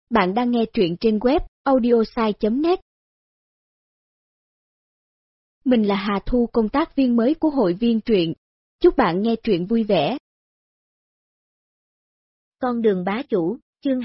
Bạn đang nghe truyện trên web audiosai.net. Mình là Hà Thu, công tác viên mới của hội viên truyện. Chúc bạn nghe truyện vui vẻ. Con đường bá chủ, chương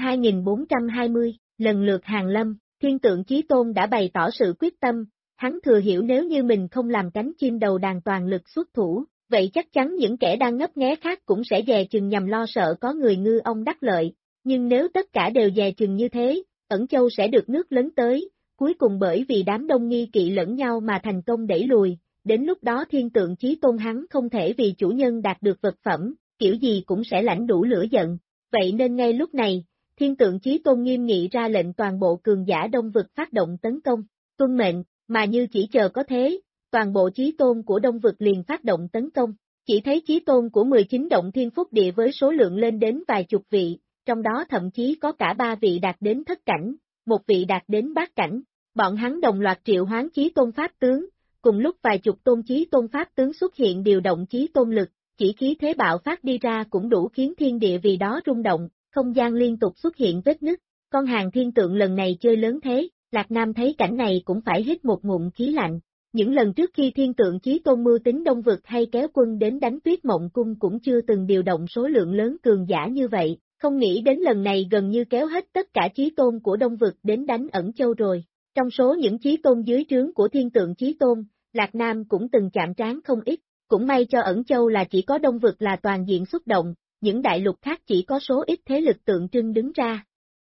2420, lần lượt hàng lâm, Thiên Tượng Chí Tôn đã bày tỏ sự quyết tâm, hắn thừa hiểu nếu như mình không làm cánh chim đầu đàn toàn lực xuất thủ, vậy chắc chắn những kẻ đang ngấp nghé khác cũng sẽ dè chừng nhằm lo sợ có người ngư ông đắc lợi, nhưng nếu tất cả đều dè chừng như thế, Ẩn Châu sẽ được nước lấn tới, cuối cùng bởi vì đám đông nghi kỵ lẫn nhau mà thành công đẩy lùi, đến lúc đó Thiên Tượng Chí Tôn hắn không thể vì chủ nhân đạt được vật phẩm, kiểu gì cũng sẽ lãnh đủ lửa giận. Vậy nên ngay lúc này, Thiên Tượng Chí Tôn nghiêm nghị ra lệnh toàn bộ cường giả Đông Vực phát động tấn công, tuân mệnh, mà như chỉ chờ có thế, toàn bộ Chí Tôn của Đông Vực liền phát động tấn công, chỉ thấy Chí Tôn của 19 động thiên phúc địa với số lượng lên đến vài chục vị, trong đó thậm chí có cả 3 vị đạt đến thất cảnh, một vị đạt đến bát cảnh, bọn hắn đồng loạt triệu hoán Chí Tôn Pháp tướng, cùng lúc vài chục tôn Chí Tôn Pháp tướng xuất hiện điều động Chí Tôn lực. Chỉ khí thế bạo phát đi ra cũng đủ khiến thiên địa vì đó rung động, không gian liên tục xuất hiện vết nứt, con hàng thiên tượng lần này chơi lớn thế, Lạc Nam thấy cảnh này cũng phải hít một ngụm khí lạnh. Những lần trước khi Thiên Tượng Chí Tôn mưu tính Đông Vực hay kéo quân đến đánh Tuyết Mộng Cung cũng chưa từng điều động số lượng lớn cường giả như vậy, không nghĩ đến lần này gần như kéo hết tất cả Chí Tôn của Đông Vực đến đánh Ẩn Châu rồi. Trong số những Chí Tôn dưới trướng của Thiên Tượng Chí Tôn, Lạc Nam cũng từng chạm trán không ít. Cũng may cho Ẩn Châu là chỉ có Đông Vực là toàn diện xuất động, những đại lục khác chỉ có số ít thế lực tượng trưng đứng ra.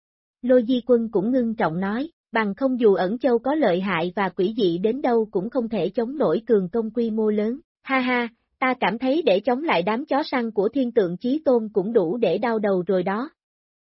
Lôi Di Quân cũng ngưng trọng nói, bằng không dù Ẩn Châu có lợi hại và quỷ dị đến đâu cũng không thể chống nổi cường công quy mô lớn, ha ha, ta cảm thấy để chống lại đám chó săn của Thiên Tượng Chí Tôn cũng đủ để đau đầu rồi đó.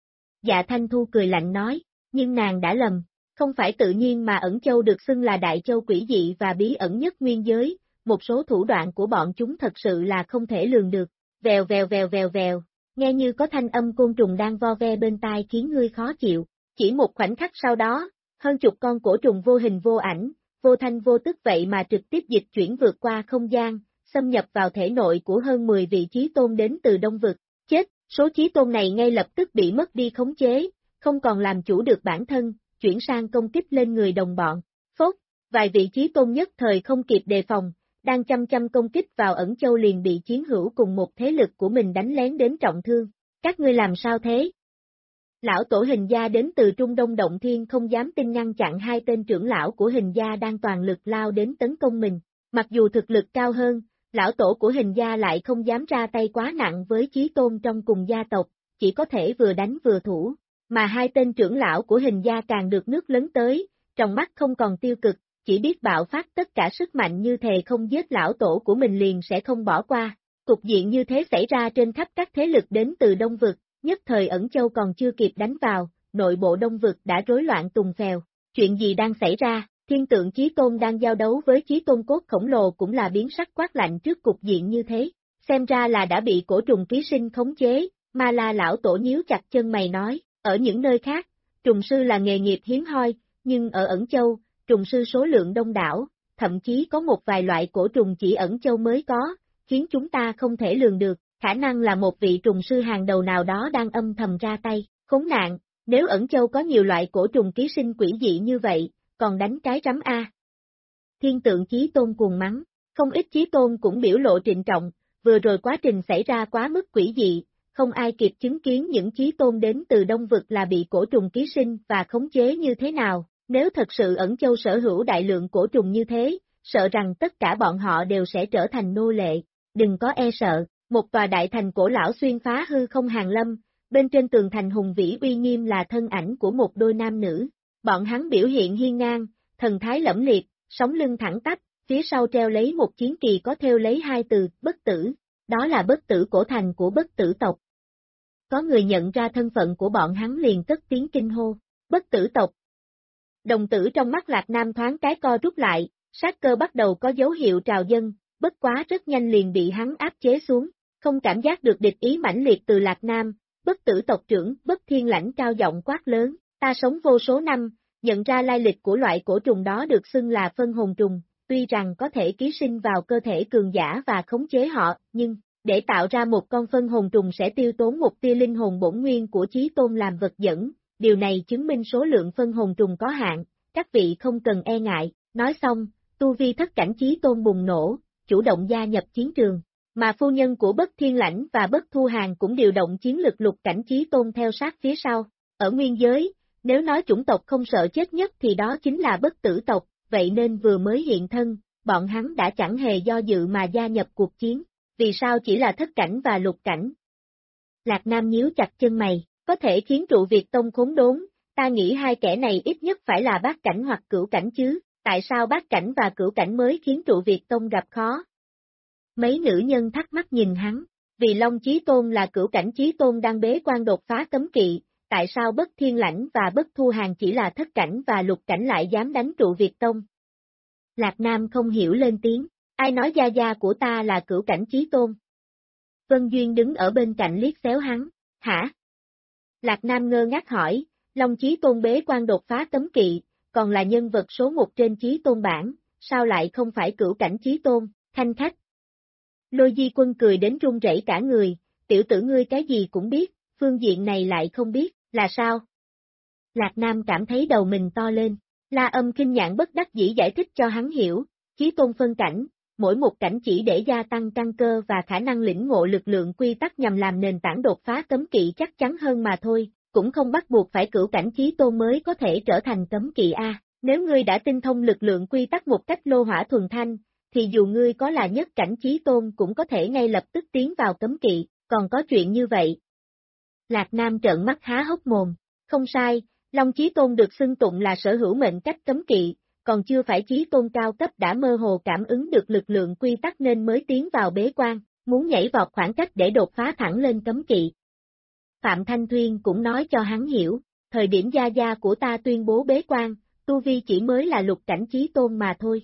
Dạ Thanh Thu cười lạnh nói, nhưng nàng đã lầm, không phải tự nhiên mà Ẩn Châu được xưng là đại châu quỷ dị và bí ẩn nhất nguyên giới. Một số thủ đoạn của bọn chúng thật sự là không thể lường được, vèo vèo vèo vèo vèo, nghe như có thanh âm côn trùng đang vo ve bên tai khiến ngươi khó chịu, chỉ một khoảnh khắc sau đó, hơn chục con cổ trùng vô hình vô ảnh, vô thanh vô tức vậy mà trực tiếp dịch chuyển vượt qua không gian, xâm nhập vào thể nội của hơn 10 vị Chí Tôn đến từ Đông Vực, chết, số Chí Tôn này ngay lập tức bị mất đi khống chế, không còn làm chủ được bản thân, chuyển sang công kích lên người đồng bọn, phốt, vài vị Chí Tôn nhất thời không kịp đề phòng. Đang chăm công kích vào Ẩn Châu liền bị chiến hữu cùng một thế lực của mình đánh lén đến trọng thương. Các ngươi làm sao thế? Lão tổ Hình Gia đến từ Trung Đông Động Thiên không dám tin ngăn chặn hai tên trưởng lão của Hình Gia đang toàn lực lao đến tấn công mình. Mặc dù thực lực cao hơn, lão tổ của Hình Gia lại không dám ra tay quá nặng với Chí Tôn trong cùng gia tộc, chỉ có thể vừa đánh vừa thủ. Mà hai tên trưởng lão của Hình Gia càng được nước lấn tới, trong mắt không còn tiêu cực. Chỉ biết bạo phát tất cả sức mạnh như thề không giết lão tổ của mình liền sẽ không bỏ qua. Cục diện như thế xảy ra trên khắp các thế lực đến từ Đông Vực, nhất thời Ẩn Châu còn chưa kịp đánh vào, nội bộ Đông Vực đã rối loạn tùng phèo. Chuyện gì đang xảy ra? Thiên Tượng Chí Tôn đang giao đấu với Chí Tôn cốt khổng lồ cũng là biến sắc quát lạnh trước cục diện như thế. Xem ra là đã bị cổ trùng ký sinh khống chế, Ma La lão tổ nhíu chặt chân mày nói, ở những nơi khác, trùng sư là nghề nghiệp hiếm hoi, nhưng ở Ẩn Châu, trùng sư số lượng đông đảo, thậm chí có một vài loại cổ trùng chỉ Ẩn Châu mới có, khiến chúng ta không thể lường được, khả năng là một vị trùng sư hàng đầu nào đó đang âm thầm ra tay, khốn nạn, nếu Ẩn Châu có nhiều loại cổ trùng ký sinh quỷ dị như vậy, còn đánh cái rắm A. Thiên Tượng Chí Tôn cuồng mắng, không ít Chí Tôn cũng biểu lộ trịnh trọng, vừa rồi quá trình xảy ra quá mức quỷ dị, không ai kịp chứng kiến những Chí Tôn đến từ Đông Vực là bị cổ trùng ký sinh và khống chế như thế nào. Nếu thật sự Ẩn Châu sở hữu đại lượng cổ trùng như thế, sợ rằng tất cả bọn họ đều sẽ trở thành nô lệ, đừng có e sợ, một tòa đại thành cổ lão xuyên phá hư không hàng lâm, bên trên tường thành hùng vĩ uy nghiêm là thân ảnh của một đôi nam nữ, bọn hắn biểu hiện hiên ngang, thần thái lẫm liệt, sống lưng thẳng tắp, phía sau treo lấy một chiến kỳ có thêu lấy hai từ, bất tử, đó là bất tử cổ thành của bất tử tộc. Có người nhận ra thân phận của bọn hắn liền cất tiếng kinh hô, bất tử tộc. Đồng tử trong mắt Lạc Nam thoáng cái co rút lại, sát cơ bắt đầu có dấu hiệu trào dâng, bất quá rất nhanh liền bị hắn áp chế xuống, không cảm giác được địch ý mãnh liệt từ Lạc Nam, bất tử tộc trưởng, bất thiên lãnh cao giọng quát lớn, ta sống vô số năm, nhận ra lai lịch của loại cổ trùng đó được xưng là phân hồn trùng, tuy rằng có thể ký sinh vào cơ thể cường giả và khống chế họ, nhưng, để tạo ra một con phân hồn trùng sẽ tiêu tốn một tia linh hồn bổn nguyên của Chí Tôn làm vật dẫn. điều này chứng minh số lượng phân hồn trùng có hạn, các vị không cần e ngại, nói xong, tu vi thất cảnh chí tôn bùng nổ, chủ động gia nhập chiến trường, mà phu nhân của Bất Thiên Lãnh và Bất Thu Hàng cũng điều động chiến lực lục cảnh chí tôn theo sát phía sau, ở nguyên giới, nếu nói chủng tộc không sợ chết nhất thì đó chính là Bất Tử tộc, vậy nên vừa mới hiện thân, bọn hắn đã chẳng hề do dự mà gia nhập cuộc chiến, vì sao chỉ là thất cảnh và lục cảnh? Lạc Nam nhíu chặt chân mày, có thể khiến trụ Việt Tông khốn đốn, ta nghĩ hai kẻ này ít nhất phải là bát cảnh hoặc cửu cảnh chứ, tại sao bát cảnh và cửu cảnh mới khiến trụ Việt Tông gặp khó? Mấy nữ nhân thắc mắc nhìn hắn, vì Long Chí Tôn là cửu cảnh chí tôn đang bế quan đột phá cấm kỵ, tại sao Bất Thiên Lãnh và Bất Thu Hàng chỉ là thất cảnh và lục cảnh lại dám đánh trụ Việt Tông? Lạc Nam không hiểu lên tiếng, ai nói gia gia của ta là cửu cảnh chí tôn? Vân Duyên đứng ở bên cạnh liếc xéo hắn, hả? Lạc Nam ngơ ngác hỏi, Long Chí Tôn bế quan đột phá cấm kỵ, còn là nhân vật số 1 trên chí tôn bảng, sao lại không phải cửu cảnh chí tôn, khanh khách. Lôi Di Quân cười đến run rẩy cả người, tiểu tử ngươi cái gì cũng biết, phương diện này lại không biết, là sao? Lạc Nam cảm thấy đầu mình to lên, La Âm Kinh Nhạn bất đắc dĩ giải thích cho hắn hiểu, chí tôn phân cảnh, mỗi một cảnh chỉ để gia tăng căn cơ và khả năng lĩnh ngộ lực lượng quy tắc nhằm làm nền tảng đột phá cấm kỵ chắc chắn hơn mà thôi, cũng không bắt buộc phải cửu cảnh chí tôn mới có thể trở thành cấm kỵ a. Nếu ngươi đã tinh thông lực lượng quy tắc một cách lô hỏa thuần thanh, thì dù ngươi có là nhất cảnh chí tôn cũng có thể ngay lập tức tiến vào cấm kỵ, còn có chuyện như vậy. Lạc Nam trợn mắt há hốc mồm, không sai, Long Chí Tôn được xưng tụng là sở hữu mệnh cách cấm kỵ, còn chưa phải chí tôn cao cấp đã mơ hồ cảm ứng được lực lượng quy tắc nên mới tiến vào bế quan, muốn nhảy vọt khoảng cách để đột phá thẳng lên cấm kỵ. Phạm Thanh Thuyên cũng nói cho hắn hiểu, thời điểm gia gia của ta tuyên bố bế quan, tu vi chỉ mới là lục cảnh chí tôn mà thôi.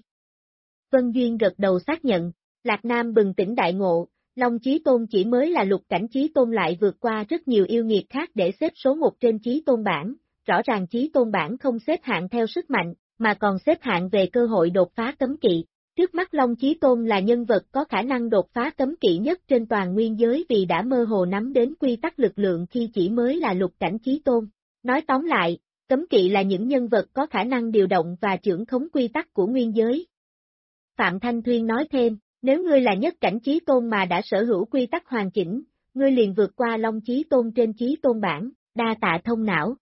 Vân Duyên gật đầu xác nhận, Lạc Nam bừng tỉnh đại ngộ, Long Chí Tôn chỉ mới là lục cảnh chí tôn lại vượt qua rất nhiều yêu nghiệt khác để xếp số 1 trên chí tôn bảng, rõ ràng chí tôn bảng không xếp hạng theo sức mạnh, mà còn xếp hạng về cơ hội đột phá cấm kỵ. Trước mắt Long Chí Tôn là nhân vật có khả năng đột phá cấm kỵ nhất trên toàn nguyên giới vì đã mơ hồ nắm đến quy tắc lực lượng khi chỉ mới là lục cảnh chí tôn. Nói tóm lại, cấm kỵ là những nhân vật có khả năng điều động và trưởng khống quy tắc của nguyên giới. Phạm Thanh Thuyên nói thêm, nếu ngươi là nhất cảnh chí tôn mà đã sở hữu quy tắc hoàn chỉnh, ngươi liền vượt qua Long Chí Tôn trên chí tôn bảng, đa tạ thông não.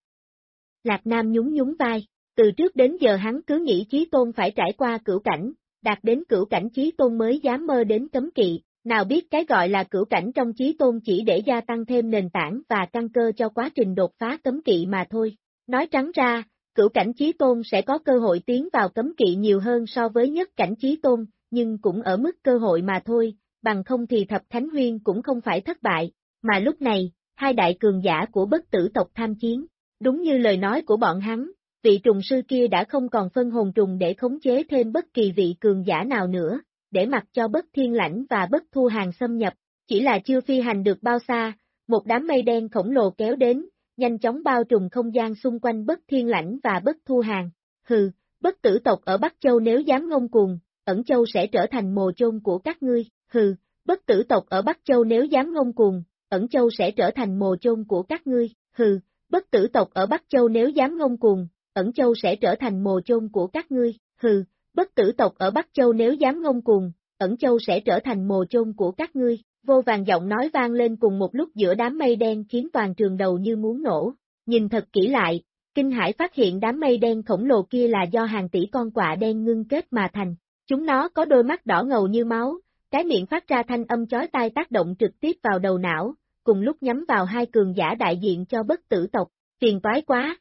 Lạc Nam nhún nhún vai, từ trước đến giờ hắn cứ nghĩ chí tôn phải trải qua cửu cảnh, đạt đến cửu cảnh chí tôn mới dám mơ đến cấm kỵ, nào biết cái gọi là cửu cảnh trong chí tôn chỉ để gia tăng thêm nền tảng và căn cơ cho quá trình đột phá cấm kỵ mà thôi. Nói trắng ra, cửu cảnh chí tôn sẽ có cơ hội tiến vào cấm kỵ nhiều hơn so với nhất cảnh chí tôn, nhưng cũng ở mức cơ hội mà thôi, bằng không thì Thập Thánh Huyên cũng không phải thất bại, mà lúc này, hai đại cường giả của Bất Tử tộc tham chiến, đúng như lời nói của bọn hắn, vị trùng sư kia đã không còn phân hồn trùng để khống chế thêm bất kỳ vị cường giả nào nữa, để mặc cho Bất Thiên Lãnh và Bất Thu Hàng xâm nhập, chỉ là chưa phi hành được bao xa, một đám mây đen khổng lồ kéo đến, nhanh chóng bao trùm không gian xung quanh Bất Thiên Lãnh và Bất Thu Hàng. Hừ, Bất Tử tộc ở Bắc Châu nếu dám ngông cuồng, Ẩn Châu sẽ trở thành mồ chôn của các ngươi. Hừ, Bất Tử tộc ở Bắc Châu nếu dám ngông cuồng, Ẩn Châu sẽ trở thành mồ chôn của các ngươi. Hừ, Bất Tử tộc ở Bắc Châu nếu dám ngông cuồng, Ẩn Châu sẽ trở thành mồ chôn của các ngươi. Hừ, Bất Tử tộc ở Bắc Châu nếu dám ngông cuồng, Ẩn Châu sẽ trở thành mồ chôn của các ngươi. Vô vàn giọng nói vang lên cùng một lúc giữa đám mây đen khiến toàn trường đầu như muốn nổ. Nhìn thật kỹ lại, kinh hãi phát hiện đám mây đen khổng lồ kia là do hàng tỷ con quạ đen ngưng kết mà thành. Chúng nó có đôi mắt đỏ ngầu như máu, cái miệng phát ra thanh âm chói tai tác động trực tiếp vào đầu não, cùng lúc nhắm vào hai cường giả đại diện cho Bất Tử tộc. Phiền toái quá.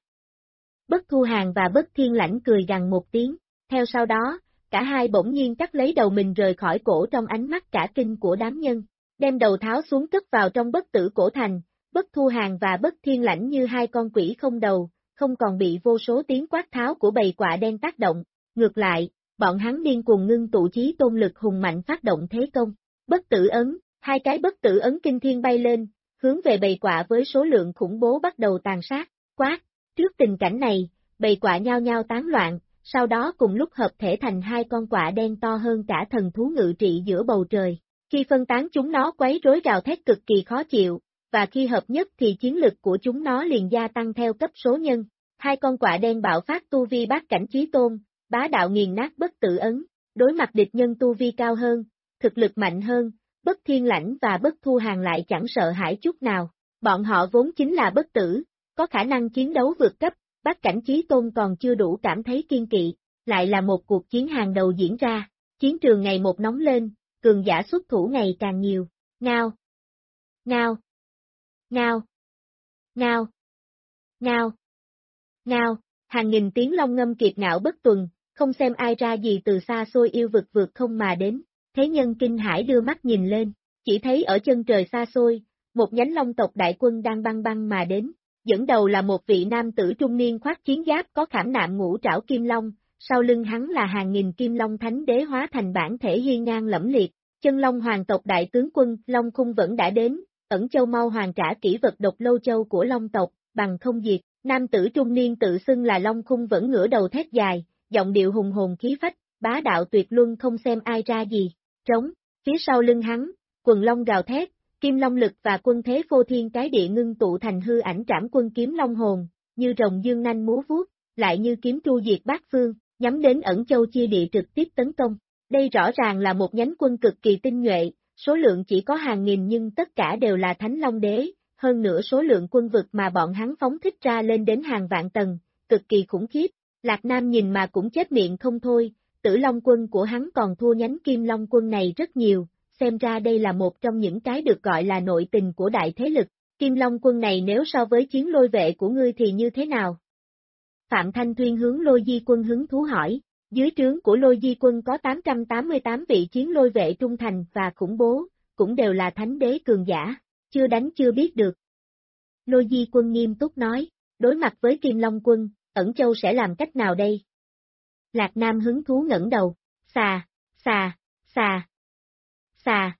Bất Thu Hàng và Bất Thiên Lãnh cười gằn một tiếng, theo sau đó, cả hai bỗng nhiên cắt lấy đầu mình rời khỏi cổ trong ánh mắt cả kinh của đám nhân, đem đầu tháo xuống cất vào trong Bất Tử cổ thành. Bất Thu Hàng và Bất Thiên Lãnh như hai con quỷ không đầu, không còn bị vô số tiếng quát tháo của bầy quạ đen tác động, ngược lại, bọn hắn điên cuồng ngưng tụ chí tôn lực hùng mạnh phát động thế công. Bất Tử ấn, hai cái Bất Tử ấn kinh thiên bay lên, hướng về bầy quạ với số lượng khủng bố bắt đầu tàn sát, quát. Trước tình cảnh này, bầy quạ nhao nhao tán loạn, sau đó cùng lúc hợp thể thành hai con quạ đen to hơn cả thần thú ngự trị giữa bầu trời. Khi phân tán chúng nó quấy rối gào thét cực kỳ khó chịu, và khi hợp nhất thì chiến lực của chúng nó liền gia tăng theo cấp số nhân. Hai con quạ đen bạo phát tu vi bát cảnh chí tôn, bá đạo nghiền nát bất tử ấn, đối mặt địch nhân tu vi cao hơn, thực lực mạnh hơn, bất thiên lãnh và bất thu hàng lại chẳng sợ hãi chút nào. Bọn họ vốn chính là bất tử, có khả năng chiến đấu vượt cấp, bát cảnh chí tôn còn chưa đủ cảm thấy kiên kỵ, lại là một cuộc chiến hàng đầu diễn ra, chiến trường ngày một nóng lên, cường giả xuất thủ ngày càng nhiều, ngao, ngao, ngao, ngao, ngao, ngao, hàng nghìn tiếng long ngâm kiệt ngạo bất tuần, không xem ai ra gì từ xa xôi yêu vực vượt không mà đến, thế nhân kinh hãi đưa mắt nhìn lên, chỉ thấy ở chân trời xa xôi, một nhánh long tộc đại quân đang băng băng mà đến, dẫn đầu là một vị nam tử trung niên khoác chiến giáp có khảm nạm ngũ trảo kim long, sau lưng hắn là hàng nghìn kim long thánh đế hóa thành bản thể hiên ngang lẫm liệt, chân long hoàng tộc đại tướng quân Long Khung vẫn đã đến, Ẩn Châu mau hoàn trả kỷ vật độc lâu châu của long tộc, bằng không diệt, nam tử trung niên tự xưng là Long Khung vẫn ngửa đầu thét dài, giọng điệu hùng hồn khí phách, bá đạo tuyệt luân không xem ai ra gì, trống, phía sau lưng hắn, quần long gào thét, kim long lực và quân thế phô thiên cái địa ngưng tụ thành hư ảnh trảm quân kiếm long hồn, như rồng dương nanh múa vuốt, lại như kiếm tru diệt bát phương, nhắm đến Ẩn Châu chia địa trực tiếp tấn công. Đây rõ ràng là một nhánh quân cực kỳ tinh nhuệ, số lượng chỉ có hàng nghìn nhưng tất cả đều là Thánh Long Đế, hơn nữa số lượng quân vực mà bọn hắn phóng thích ra lên đến hàng vạn tầng, cực kỳ khủng khiếp. Lạc Nam nhìn mà cũng chết miệng không thôi, Tử Long quân của hắn còn thua nhánh Kim Long quân này rất nhiều, xem ra đây là một trong những cái được gọi là nội tình của đại thế lực. Kim Long quân này nếu so với chiến lôi vệ của ngươi thì như thế nào? Phạm Thanh Thuyên hướng Lôi Di quân hứng thú hỏi, dưới trướng của Lôi Di quân có 888 vị chiến lôi vệ trung thành và khủng bố, cũng đều là thánh đế cường giả, chưa đánh chưa biết được. Lôi Di quân nghiêm túc nói, đối mặt với Kim Long quân, Ẩn Châu sẽ làm cách nào đây? Lạc Nam hứng thú ngẩng đầu, xà, xà, xà, xà,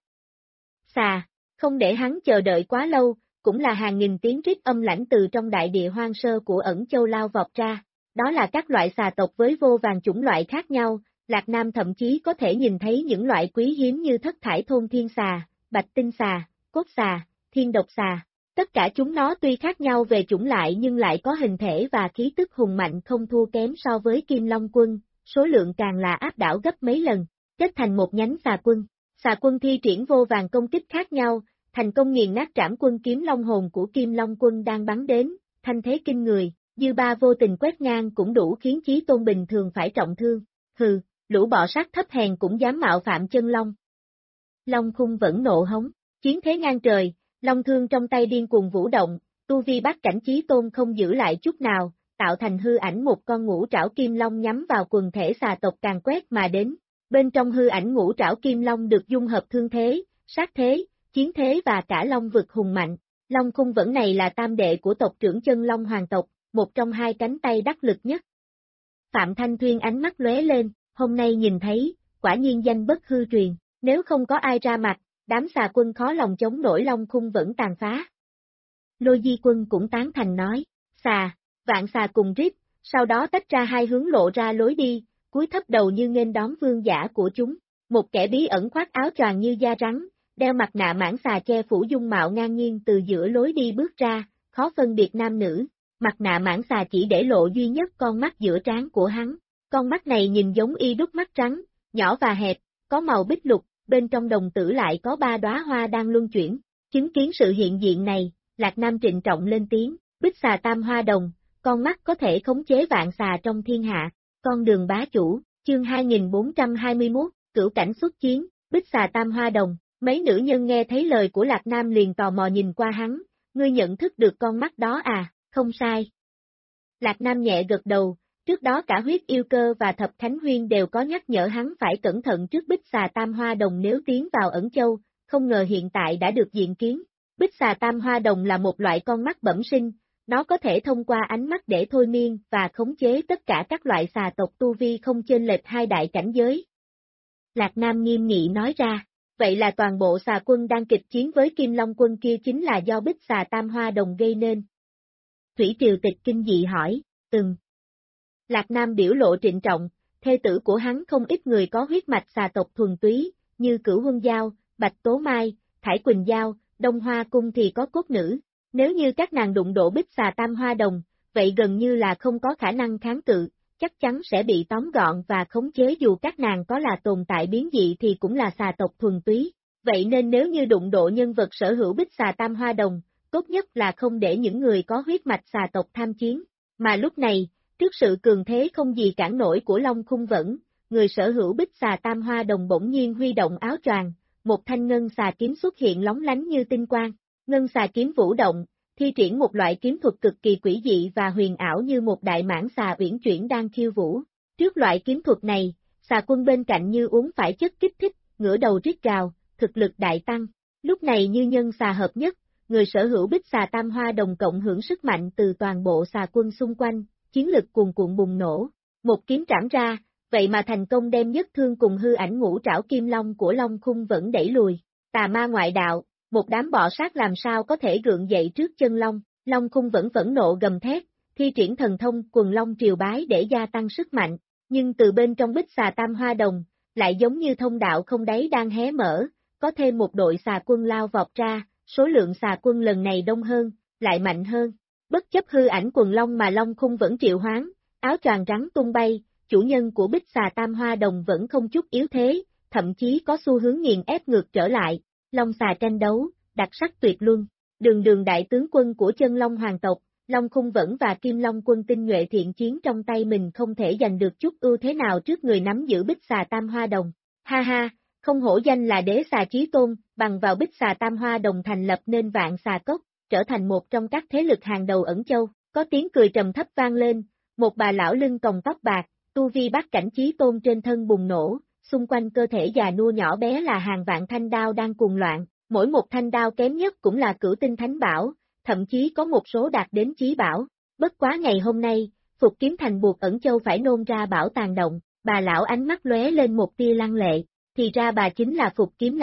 xà, không để hắn chờ đợi quá lâu, cũng là hàng nghìn tiếng rít âm lãnh từ trong đại địa hoang sơ của Ẩn Châu lao vọt ra. Đó là các loại xà tộc với vô vàn chủng loại khác nhau, Lạc Nam thậm chí có thể nhìn thấy những loại quý hiếm như thất thải thôn thiên xà, bạch tinh xà, cốt xà, thiên độc xà. Tất cả chúng nó tuy khác nhau về chủng loại nhưng lại có hình thể và khí tức hùng mạnh không thua kém so với Kim Long quân, số lượng càng là áp đảo gấp mấy lần, kết thành một nhánh xà quân. Xà quân thi triển vô vàn công kích khác nhau, thành công nghiền nát trảm quân kiếm long hồn của Kim Long quân đang bắn đến, thanh thế kinh người. Dư ba vô tình quét ngang cũng đủ khiến chí tôn bình thường phải trọng thương, hừ, lũ bọ sát thấp hèn cũng dám mạo phạm chân long. Long Khung vẫn nộ hống, chiến thế ngang trời, long thương trong tay điên cuồng vũ động, tu vi bát cảnh chí tôn không giữ lại chút nào, tạo thành hư ảnh một con ngũ trảo kim long nhắm vào quần thể xà tộc càng quét mà đến. Bên trong hư ảnh ngũ trảo kim long được dung hợp thương thế, sát thế, chiến thế và cả long vực hùng mạnh. Long Khung vẫn này là tam đệ của tộc trưởng chân long hoàng tộc, một trong hai cánh tay đắc lực nhất. Phạm Thanh Thuyên ánh mắt lóe lên, hôm nay nhìn thấy, quả nhiên danh bất hư truyền, nếu không có ai ra mặt, đám xà quân khó lòng chống nổi Long Khung vẫn tàn phá. Lôi Di quân cũng tán thành nói, xà, vạn xà cùng rít, sau đó tách ra hai hướng lộ ra lối đi, cúi thấp đầu như nghênh đón vương giả của chúng, một kẻ bí ẩn khoác áo choàng như da rắn, đeo mặt nạ mãng xà che phủ dung mạo ngang nhiên từ giữa lối đi bước ra, khó phân biệt nam nữ. Mặt nạ mãng xà chỉ để lộ duy nhất con mắt giữa trán của hắn, con mắt này nhìn giống y đúc mắt trắng, nhỏ và hẹp, có màu bích lục, bên trong đồng tử lại có ba đóa hoa đang luân chuyển, chứng kiến sự hiện diện này, Lạc Nam trịnh trọng lên tiếng, bích xà tam hoa đồng, con mắt có thể khống chế vạn xà trong thiên hạ, con đường bá chủ, chương 2421, cửu cảnh xuất chiến, bích xà tam hoa đồng, mấy nữ nhân nghe thấy lời của Lạc Nam liền tò mò nhìn qua hắn, ngươi nhận thức được con mắt đó à? Không sai. Lạc Nam nhẹ gật đầu, trước đó cả huyết yêu cơ và thập Khánh Huyên đều có nhắc nhở hắn phải cẩn thận trước bích xà tam hoa đồng nếu tiến vào Ẩn Châu, không ngờ hiện tại đã được diện kiến. Bích xà tam hoa đồng là một loại con mắt bẩm sinh, nó có thể thông qua ánh mắt để thôi miên và khống chế tất cả các loại xà tộc tu vi không chênh lệch hai đại cảnh giới. Lạc Nam nghiêm nghị nói ra, vậy là toàn bộ xà quân đang kịch chiến với Kim Long quân kia chính là do bích xà tam hoa đồng gây nên. Thủy Triều Tịch kinh dị hỏi, Lạc Nam biểu lộ trịnh trọng, thê tử của hắn không ít người có huyết mạch xà tộc thuần túy, như Cửu Huân Giao, Bạch Tố Mai, Thải Quỳnh Giao, Đông Hoa Cung thì có cốt nữ, nếu như các nàng đụng độ Bích Xà Tam Hoa Đồng, vậy gần như là không có khả năng kháng cự, chắc chắn sẽ bị tóm gọn và khống chế dù các nàng có là tồn tại biến dị thì cũng là xà tộc thuần túy. Vậy nên nếu như đụng độ nhân vật sở hữu Bích Xà Tam Hoa Đồng, tốt nhất là không để những người có huyết mạch xà tộc tham chiến. Mà lúc này, trước sự cường thế không gì cản nổi của Long Khung Vẫn, người sở hữu Bích Xà Tam Hoa Đồng bỗng nhiên huy động áo choàng, một thanh ngân xà kiếm xuất hiện lóng lánh như tinh quang. Ngân xà kiếm vũ động, thi triển một loại kiếm thuật cực kỳ quỷ dị và huyền ảo như một đại mãng xà uyển chuyển đang khiêu vũ. Trước loại kiếm thuật này, xà quân bên cạnh như uống phải chất kích thích, ngửa đầu rít gào, thực lực đại tăng. Lúc này như nhân xà hợp nhất, người sở hữu Bích Xà Tam Hoa Đồng cộng hưởng sức mạnh từ toàn bộ xà quân xung quanh, chiến lực cuồn cuộn bùng nổ. Một kiếm trảm ra, vậy mà thành công đem nhất thương cùng hư ảnh ngũ trảo kim long của Long Khung Vẫn đẩy lùi. Tà ma ngoại đạo, một đám bọ sát làm sao có thể gượng dậy trước chân long. Long Khung Vẫn phẫn nộ gầm thét, thi triển thần thông quần long triều bái để gia tăng sức mạnh, nhưng từ bên trong Bích Xà Tam Hoa Đồng, lại giống như thông đạo không đáy đang hé mở, có thêm một đội xà quân lao vọt ra, số lượng xà quân lần này đông hơn, lại mạnh hơn. Bất chấp hư ảnh quần long mà Long Khung Vẫn triệu hoán, áo choàng trắng tung bay, chủ nhân của Bích Xà Tam Hoa Đồng vẫn không chút yếu thế, thậm chí có xu hướng nghiền ép ngược trở lại. Long xà tranh đấu, đặc sắc tuyệt luân. Đường đại tướng quân của chân Long hoàng tộc, Long Khung Vẫn và Kim Long quân tinh nhuệ thiện chiến trong tay mình không thể giành được chút ưu thế nào trước người nắm giữ Bích Xà Tam Hoa Đồng. Ha ha, không hổ danh là đế xà chí tôn, bằng vào Bích Xà Tam Hoa Đồng thành lập nên Vạn Xà Cốc, trở thành một trong các thế lực hàng đầu ẩn châu. Có tiếng cười trầm thấp vang lên, một bà lão lưng còng tóc bạc, tu vi bát cảnh chí tôn trên thân bùng nổ, xung quanh cơ thể già nua nhỏ bé là hàng vạn thanh đao đang cuồng loạn, mỗi một thanh đao kém nhất cũng là cửu tinh thánh bảo, thậm chí có một số đạt đến chí bảo. Bất quá ngày hôm nay, Phục Kiếm Thành buộc Ẩn Châu phải nôn ra bảo tàng động, bà lão ánh mắt lóe lên một tia lăng lệ, thì ra bà chính là Phục Kiếm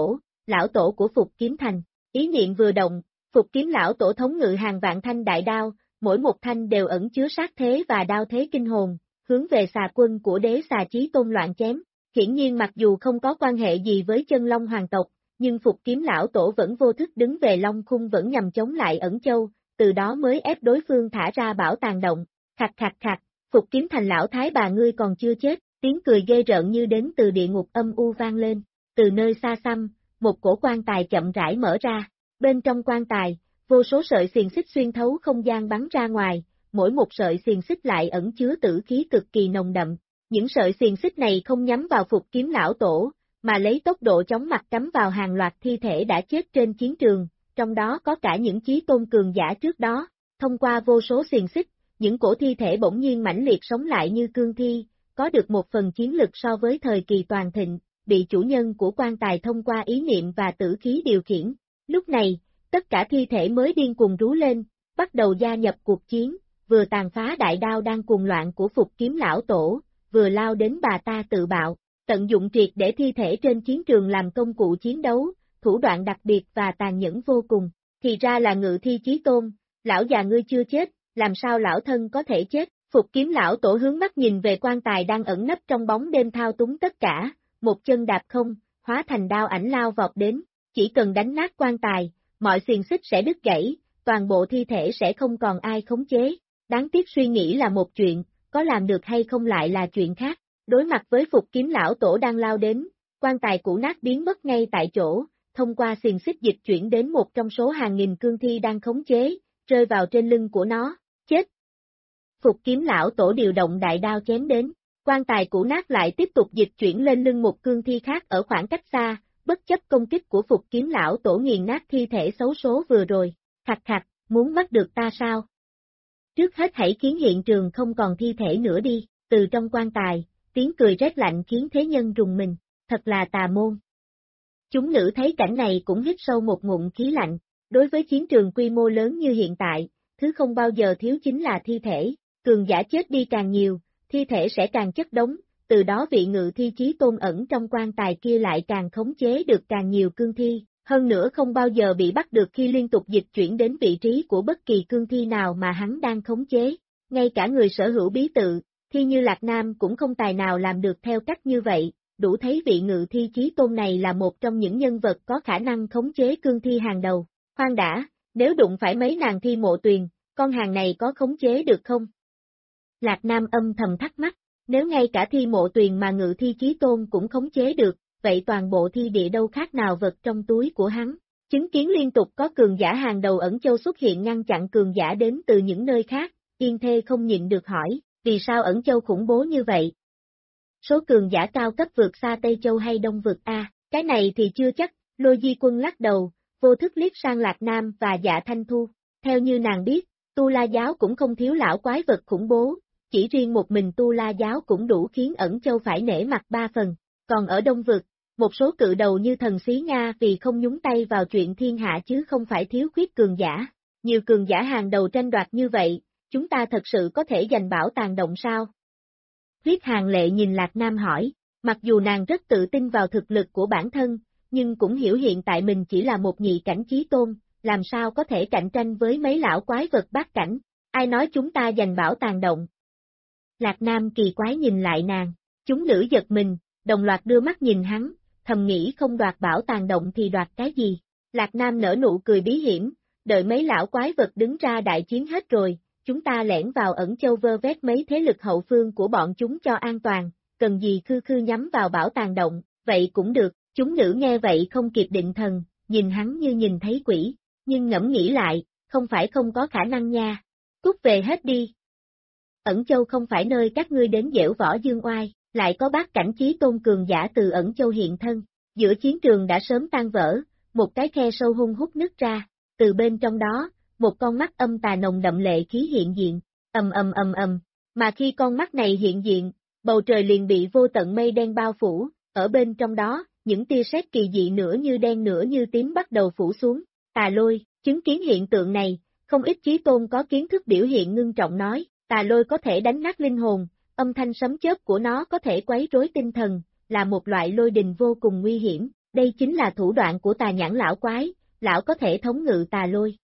lão tổ của Phục Kiếm Thành. Ý niệm vừa động, Phục Kiếm lão tổ thống ngự hàng vạn thanh đại đao, mỗi một thanh đều ẩn chứa sát thế và đao thế kinh hồn, hướng về xà quân của đế xà chí tôn loạn chém. Hiển nhiên mặc dù không có quan hệ gì với chân Long hoàng tộc, nhưng Phục Kiếm lão tổ vẫn vô thức đứng về Long Khung Vẫn nhằm chống lại Ẩn Châu, từ đó mới ép đối phương thả ra bảo tàng động. Khặt khặt khặt, Phục Kiếm Thành lão thái bà ngươi còn chưa chết, tiếng cười ghê rợn như đến từ địa ngục âm u vang lên. Từ nơi xa xăm, một cổ quan tài chậm rãi mở ra, bên trong quan tài, vô số sợi xiềng xích xuyên thấu không gian bắn ra ngoài, mỗi một sợi xiềng xích lại ẩn chứa tử khí cực kỳ nồng đậm. Những sợi xiềng xích này không nhắm vào Phục Kiếm lão tổ, mà lấy tốc độ chóng mặt cắm vào hàng loạt thi thể đã chết trên chiến trường, trong đó có cả những chí tôn cường giả trước đó. Thông qua vô số xiềng xích, những cổ thi thể bỗng nhiên mãnh liệt sống lại như cương thi, có được một phần chiến lực so với thời kỳ toàn thịnh, bị chủ nhân của quan tài thông qua ý niệm và tử khí điều khiển. Lúc này, tất cả thi thể mới điên cuồng rú lên, bắt đầu gia nhập cuộc chiến, vừa tàn phá đại đao đang cuồng loạn của Phục Kiếm lão tổ, vừa lao đến bà ta tự bạo, tận dụng triệt để thi thể trên chiến trường làm công cụ chiến đấu, thủ đoạn đặc biệt và tàn nhẫn vô cùng. Thì ra là Ngự Thi Chí Tôn, lão già ngươi chưa chết, làm sao lão thân có thể chết? Phục Kiếm lão tổ hướng mắt nhìn về quan tài đang ẩn nấp trong bóng đêm thao túng tất cả, một chân đạp không, hóa thành đao ảnh lao vọt đến, chỉ cần đánh nát quan tài, mọi xiềng xích sẽ đứt gãy, toàn bộ thi thể sẽ không còn ai khống chế. Đáng tiếc suy nghĩ là một chuyện, có làm được hay không lại là chuyện khác. Đối mặt với Phục Kiếm lão tổ đang lao đến, quan tài cũ nát biến mất ngay tại chỗ, thông qua xiềng xích dịch chuyển đến một trong số hàng nghìn cương thi đang khống chế, rơi vào trên lưng của nó, chết. Phục Kiếm lão tổ điều động đại đao chém đến, quan tài cũ nát lại tiếp tục dịch chuyển lên lưng một cương thi khác ở khoảng cách xa, bất chấp công kích của Phục Kiếm lão tổ nghiền nát thi thể xấu số vừa rồi. Khặt khặt, muốn bắt được ta sao? Trước hết hãy khiến hiện trường không còn thi thể nữa đi. Từ trong quan tài, tiếng cười rét lạnh khiến thế nhân rùng mình, thật là tà môn. Chúng nữ thấy cảnh này cũng hít sâu một ngụm khí lạnh, đối với chiến trường quy mô lớn như hiện tại, thứ không bao giờ thiếu chính là thi thể, cường giả chết đi càng nhiều, thi thể sẽ càng chất đống, từ đó vị Ngự Thi Chí Tôn ẩn trong quan tài kia lại càng khống chế được càng nhiều cương thi, hơn nữa không bao giờ bị bắt được khi liên tục dịch chuyển đến vị trí của bất kỳ cương thi nào mà hắn đang khống chế. Ngay cả người sở hữu bí tự, Thi Như Lạc Nam cũng không tài nào làm được theo cách như vậy, đủ thấy vị Ngự Thi Chí Tôn này là một trong những nhân vật có khả năng khống chế cương thi hàng đầu. Khoan đã, nếu đụng phải mấy nàng Thi Mộ Tuyền, con hàng này có khống chế được không? Lạc Nam âm thầm thắc mắc, nếu ngay cả Thi Mộ Tuyền mà Ngự Thi Chí Tôn cũng khống chế được, vậy toàn bộ thi địa đâu khác nào vật trong túi của hắn. Chứng kiến liên tục có cường giả hàng đầu Ẩn Châu xuất hiện ngăn chặn cường giả đến từ những nơi khác, Yên Thê không nhịn được hỏi, vì sao Ẩn Châu khủng bố như vậy? Số cường giả cao cấp vượt xa Tây Châu hay Đông vực a? Cái này thì chưa chắc, Lôi Di Quân lắc đầu, vô thức liếc sang Lạc Nam và Dạ Thanh Thu. Theo như nàng biết, Tu La Giáo cũng không thiếu lão quái vật khủng bố, chỉ riêng một mình Tu La Giáo cũng đủ khiến Ẩn Châu phải nể mặt 3 phần. Còn ở Đông vực, một số cự đầu như thần Xí Nga vì không nhúng tay vào chuyện thiên hạ chứ không phải thiếu khuyết cường giả. Nhiều cường giả hàng đầu tranh đoạt như vậy, chúng ta thật sự có thể giành bảo tàng động sao? Huyết Hàng Lệ nhìn Lạc Nam hỏi, mặc dù nàng rất tự tin vào thực lực của bản thân, nhưng cũng hiểu hiện tại mình chỉ là một nhị cảnh chí tôn, làm sao có thể cạnh tranh với mấy lão quái vật bát cảnh, ai nói chúng ta giành bảo tàng động. Lạc Nam kỳ quái nhìn lại nàng, chúng nữ giật mình, đồng loạt đưa mắt nhìn hắn, thầm nghĩ không đoạt bảo tàng động thì đoạt cái gì. Lạc Nam nở nụ cười bí hiểm, đợi mấy lão quái vật đứng ra đại chiến hết rồi, chúng ta lẻn vào Ẩn Châu vơ vét mấy thế lực hậu phương của bọn chúng cho an toàn, cần gì khư khư nhắm vào bảo tàng động, vậy cũng được, chúng nữ nghe vậy không kịp định thần, nhìn hắn như nhìn thấy quỷ, nhưng ngẫm nghĩ lại, không phải không có khả năng nha, cút về hết đi. Ẩn Châu không phải nơi các ngươi đến giễu võ dương oai, lại có bát cảnh chí tôn cường giả từ Ẩn Châu hiện thân, giữa chiến trường đã sớm tan vỡ, một cái khe sâu hung hút nứt ra, từ bên trong đó, một con mắt âm tà nồng đậm lệ khí hiện diện, mà khi con mắt này hiện diện, bầu trời liền bị vô tận mây đen bao phủ, ở bên trong đó, những tia sét kỳ dị nửa như đen nửa như tím bắt đầu phủ xuống, Tà Lôi, chứng kiến hiện tượng này, không ít chí tôn có kiến thức biểu hiện ngưng trọng nói, Tà Lôi có thể đánh nát linh hồn, âm thanh sấm chớp của nó có thể quấy rối tinh thần, là một loại lôi đình vô cùng nguy hiểm, đây chính là thủ đoạn của Tà Nhãn lão quái, lão có thể thống ngự Tà Lôi.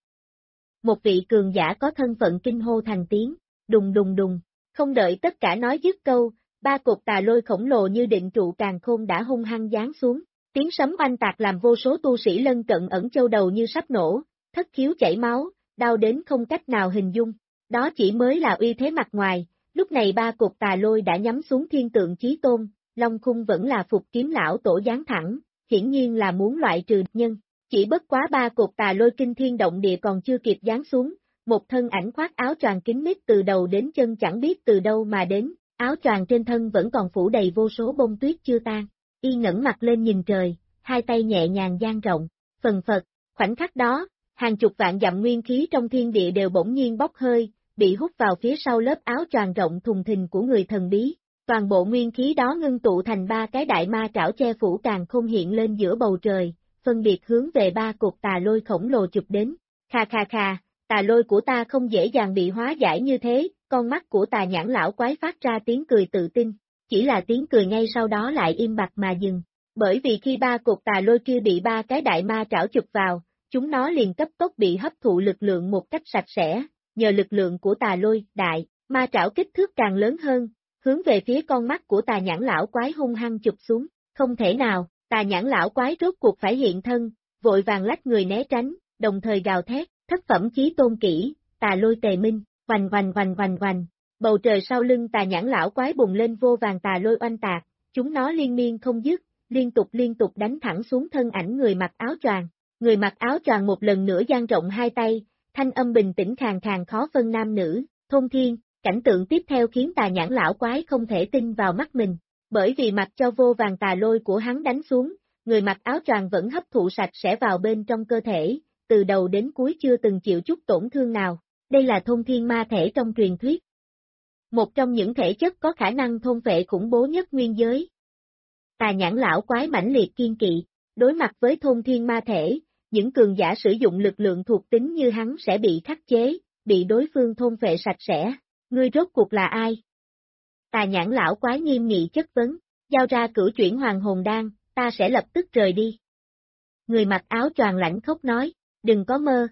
Một vị cường giả có thân phận kinh hô thành tiếng, đùng đùng đùng, không đợi tất cả nói dứt câu, 3 cột Tà Lôi khổng lồ như định trụ càn khôn đã hung hăng giáng xuống, tiếng sấm oanh tạc làm vô số tu sĩ lân cận Ẩn Châu đầu như sắp nổ, thất khiếu chảy máu, đau đến không cách nào hình dung, đó chỉ mới là uy thế mặt ngoài, lúc này 3 cột Tà Lôi đã nhắm xuống Thiên Tượng Chí Tôn, Long Khung vẫn là Phục Kiếm lão tổ giáng thẳng, hiển nhiên là muốn loại trừ nhân. Chỉ bất quá 3 cột Tà Lôi kinh thiên động địa còn chưa kịp giáng xuống, một thân ảnh khoác áo choàng kín mít từ đầu đến chân chẳng biết từ đâu mà đến, áo choàng trên thân vẫn còn phủ đầy vô số bông tuyết chưa tan, y ngẩng mặt lên nhìn trời, hai tay nhẹ nhàng dang rộng, phần phật, khoảnh khắc đó, hàng chục vạn dặm nguyên khí trong thiên địa đều bỗng nhiên bốc hơi, bị hút vào phía sau lớp áo choàng rộng thùng thình của người thần bí, toàn bộ nguyên khí đó ngưng tụ thành 3 cái đại ma trảo che phủ càn khôn hiện lên giữa bầu trời, phân biệt hướng về 3 cột Tà Lôi khổng lồ chụp đến. Kha kha kha, Tà Lôi của ta không dễ dàng bị hóa giải như thế, con mắt của Tà Nhãn lão quái phát ra tiếng cười tự tin, chỉ là tiếng cười ngay sau đó lại im bặt mà dừng, bởi vì khi 3 cột Tà Lôi kia bị 3 cái đại ma trảo chụp vào, chúng nó liền cấp tốc bị hấp thụ lực lượng một cách sạch sẽ, nhờ lực lượng của Tà Lôi, đại ma trảo kích thước càng lớn hơn, hướng về phía con mắt của Tà Nhãn lão quái hung hăng chụp xuống, không thể nào. Tà Nhãn lão quái rốt cuộc phải hiện thân, vội vàng lách người né tránh, đồng thời gào thét, thất phẩm chí tôn kỹ, Tà Lôi tề minh, oanh oanh oanh oanh oanh. Bầu trời sau lưng Tà Nhãn lão quái bùng lên vô vàng tà lôi oanh tạc, chúng nó liên miên không dứt, liên tục đánh thẳng xuống thân ảnh người mặc áo choàng. Người mặc áo choàng một lần nữa dang rộng hai tay, thanh âm bình tĩnh khàn khàn khó phân nam nữ, thôn thiên, cảnh tượng tiếp theo khiến Tà Nhãn lão quái không thể tin vào mắt mình. Bởi vì mặc cho vô vàng tà lôi của hắn đánh xuống, người mặc áo choàng vẫn hấp thụ sạch sẽ vào bên trong cơ thể, từ đầu đến cuối chưa từng chịu chút tổn thương nào. Đây là thôn thiên ma thể trong truyền thuyết. Một trong những thể chất có khả năng thôn vệ khủng bố nhất nguyên giới. Tà Nhãn lão quái mãnh liệt kiên kỵ, đối mặt với thôn thiên ma thể, những cường giả sử dụng lực lượng thuộc tính như hắn sẽ bị khắc chế, bị đối phương thôn vệ sạch sẽ. Ngươi rốt cuộc là ai? Tà Nhãn lão quái nghiêm nghị chất vấn, giao ra cửu chuyển hoàng hồn đan, ta sẽ lập tức rời đi. Người mặc áo choàng lãnh khốc nói, đừng có mơ.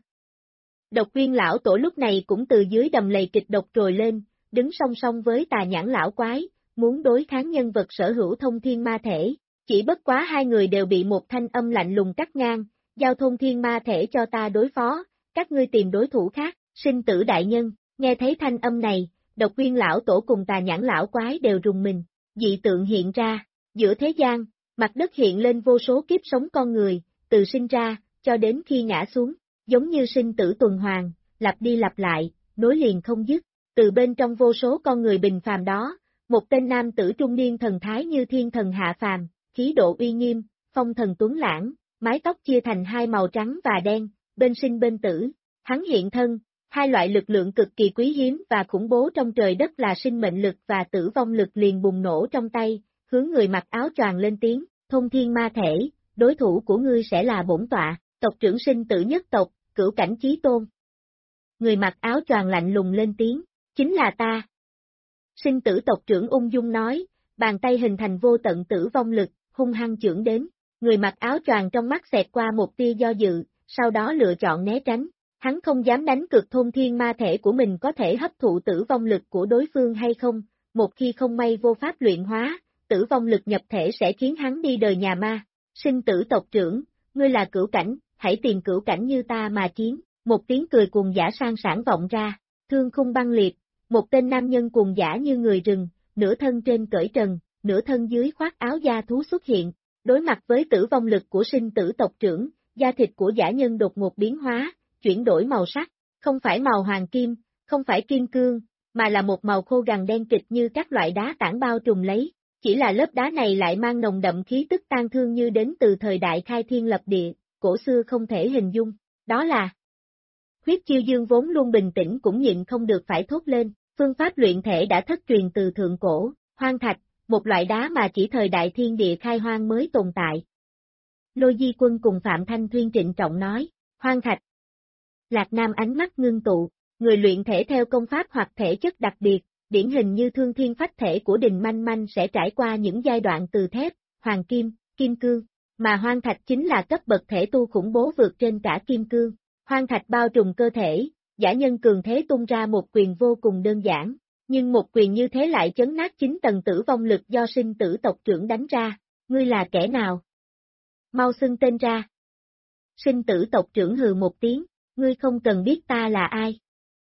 Độc Uyên lão tổ lúc này cũng từ dưới đầm lầy kịch độc trồi lên, đứng song song với Tà Nhãn lão quái, muốn đối kháng nhân vật sở hữu thông thiên ma thể, chỉ bất quá hai người đều bị một thanh âm lạnh lùng cắt ngang, giao thông thiên ma thể cho ta đối phó, các ngươi tìm đối thủ khác, sinh tử đại nhân, nghe thấy thanh âm này, Độc Uyên lão tổ cùng Tà Nhãn lão quái đều rùng mình, dị tượng hiện ra, giữa thế gian, mặt đất hiện lên vô số kiếp sống con người, từ sinh ra, cho đến khi ngã xuống, giống như sinh tử tuần hoàn, lặp đi lặp lại, nối liền không dứt, từ bên trong vô số con người bình phàm đó, một tên nam tử trung niên thần thái như thiên thần hạ phàm, khí độ uy nghiêm, phong thần tuấn lãng, mái tóc chia thành hai màu trắng và đen, bên sinh bên tử, hắn hiện thân, hai loại lực lượng cực kỳ quý hiếm và khủng bố trong trời đất là sinh mệnh lực và tử vong lực liền bùng nổ trong tay, hướng người mặc áo choàng lên tiếng, thông thiên ma thể, đối thủ của ngươi sẽ là bổn tọa, tộc trưởng sinh tử nhất tộc, Cửu Cảnh Chí Tôn. Người mặc áo choàng lạnh lùng lên tiếng, chính là ta. Sinh tử tộc trưởng ung dung nói, bàn tay hình thành vô tận tử vong lực, hung hăng chưởng đến, người mặc áo choàng trong mắt xẹt qua một tia do dự, sau đó lựa chọn né tránh. Hắn không dám đánh cược thông thiên ma thể của mình có thể hấp thụ tử vong lực của đối phương hay không, một khi không may vô pháp luyện hóa, tử vong lực nhập thể sẽ khiến hắn đi đời nhà ma. Sinh tử tộc trưởng, ngươi là cửu cảnh, hãy tìm cửu cảnh như ta mà chiến, một tiếng cười cuồng dã sang sảng vọng ra, thương khung băng liệt, một tên nam nhân cuồng dã như người rừng, nửa thân trên cởi trần, nửa thân dưới khoác áo da thú xuất hiện, đối mặt với tử vong lực của sinh tử tộc trưởng, da thịt của dã nhân đột ngột biến hóa, chuyển đổi màu sắc, không phải màu hoàng kim, không phải kim cương, mà là một màu khô gằn đen kịch như các loại đá tảng bao trùm lấy, chỉ là lớp đá này lại mang nồng đậm khí tức tang thương như đến từ thời đại khai thiên lập địa, cổ xưa không thể hình dung, đó là Huyết Chiêu Dương vốn luôn bình tĩnh cũng nhịn không được phải thốt lên, phương pháp luyện thể đã thất truyền từ thượng cổ, hoang thạch, một loại đá mà chỉ thời đại thiên địa khai hoang mới tồn tại. Lôi Di Quân cùng Phạm Thanh Thuyên trịnh trọng nói, hoang thạch. Lạc Nam ánh mắt ngưng tụ, người luyện thể theo công pháp hoặc thể chất đặc biệt, điển hình như thương thiên phách thể của Đình Manh Manh sẽ trải qua những giai đoạn từ thép, hoàng kim, kim cương, mà hoang thạch chính là cấp bậc thể tu khủng bố vượt trên cả kim cương. Hoang thạch bao trùm cơ thể, dã nhân cường thế tung ra một quyền vô cùng đơn giản, nhưng một quyền như thế lại chấn nát 9 tầng tử vong lực do sinh tử tộc trưởng đánh ra, ngươi là kẻ nào? Mau xưng tên ra. Sinh tử tộc trưởng hừ một tiếng, ngươi không cần biết ta là ai.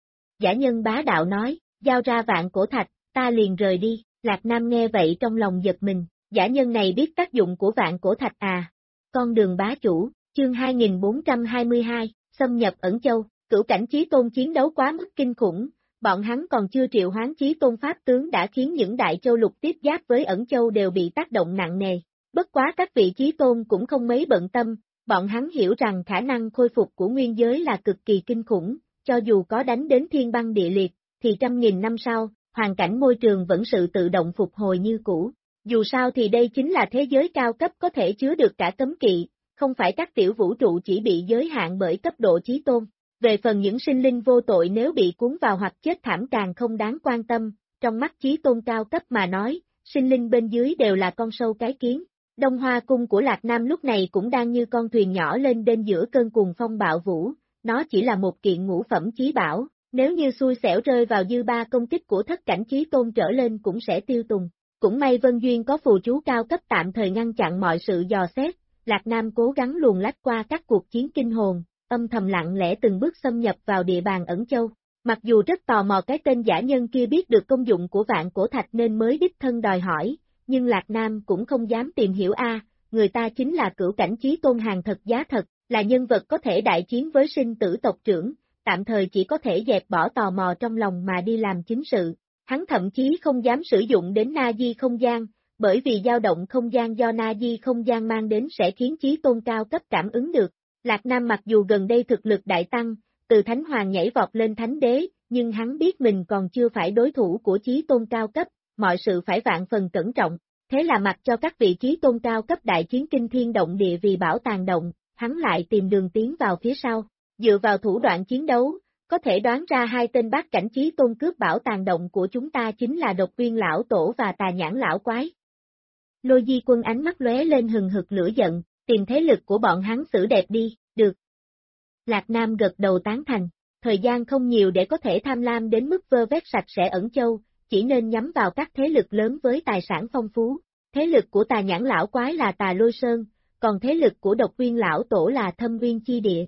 Dã nhân bá đạo nói, giao ra vạn cổ thạch, ta liền rời đi, Lạc Nam nghe vậy trong lòng giật mình, dã nhân này biết tác dụng của vạn cổ thạch à. Con đường bá chủ, chương 2422, xâm nhập Ẩn Châu, Cửu Cảnh Chí Tôn chiến đấu quá mức kinh khủng, bọn hắn còn chưa triệu hoán Chí Tôn pháp tướng đã khiến những đại châu lục tiếp giáp với Ẩn Châu đều bị tác động nặng nề. Bất quá các vị Chí Tôn cũng không mấy bận tâm, bọn hắn hiểu rằng khả năng khôi phục của nguyên giới là cực kỳ kinh khủng, cho dù có đánh đến thiên băng địa liệt, thì trăm nghìn năm sau, hoàn cảnh môi trường vẫn sự tự động phục hồi như cũ. Dù sao thì đây chính là thế giới cao cấp có thể chứa được cả cấm kỵ, không phải các tiểu vũ trụ chỉ bị giới hạn bởi cấp độ Chí Tôn. Về phần những sinh linh vô tội nếu bị cuốn vào hoặc chết thảm càng không đáng quan tâm, trong mắt Chí Tôn cao cấp mà nói, sinh linh bên dưới đều là con sâu cái kiến. Đông Hoa cung của Lạc Nam lúc này cũng đang như con thuyền nhỏ lên đên giữa cơn cuồng phong bạo vũ, nó chỉ là một kiện ngũ phẩm chí bảo, nếu như xui xẻo rơi vào dư ba công kích của thất cảnh Chí Tôn trở lên cũng sẽ tiêu tùng. Cũng may Vân Duyên có phù chú cao cấp tạm thời ngăn chặn mọi sự dò xét, Lạc Nam cố gắng luồn lách qua các cuộc chiến kinh hồn, âm thầm lặng lẽ từng bước xâm nhập vào địa bàn Ẩn Châu. Mặc dù rất tò mò cái tên dã nhân kia biết được công dụng của vạn cổ thạch nên mới đích thân đòi hỏi, nhưng Lạc Nam cũng không dám tìm hiểu người ta chính là Cửu Cảnh Chí Tôn hàng thật giá thật, là nhân vật có thể đại chiến với sinh tử tộc trưởng, tạm thời chỉ có thể dẹp bỏ tò mò trong lòng mà đi làm chính sự. Hắn thậm chí không dám sử dụng đến Na Di không gian, bởi vì dao động không gian do Na Di không gian mang đến sẽ khiến Chí Tôn cao cấp cảm ứng được. Lạc Nam mặc dù gần đây thực lực đại tăng, từ Thánh Hoàng nhảy vọt lên Thánh Đế, nhưng hắn biết mình còn chưa phải đối thủ của Chí Tôn cao cấp, mọi sự phải vạn phần cẩn trọng. Thế là mặc cho các vị Chí Tôn cao cấp đại chiến kinh thiên động địa vì bảo tàng động, hắn lại tìm đường tiến vào phía sau. Dựa vào thủ đoạn chiến đấu, có thể đoán ra hai tên bát cảnh Chí Tôn cướp bảo tàng động của chúng ta chính là Độc Uyên lão tổ và Tà Nhãn lão quái. Lôi Di Quân ánh mắt lóe lên hừng hực lửa giận, tìm thế lực của bọn hắn xử đẹp đi, được. Lạc Nam gật đầu tán thành, thời gian không nhiều để có thể tham lam đến mức vơ vét sạch sẽ Ẩn Châu, chỉ nên nhắm vào các thế lực lớn với tài sản phong phú. Thế lực của Tà Nhãn lão quái là Tà Lôi Sơn, còn thế lực của Độc Uyên lão tổ là Thâm Uyên chi địa.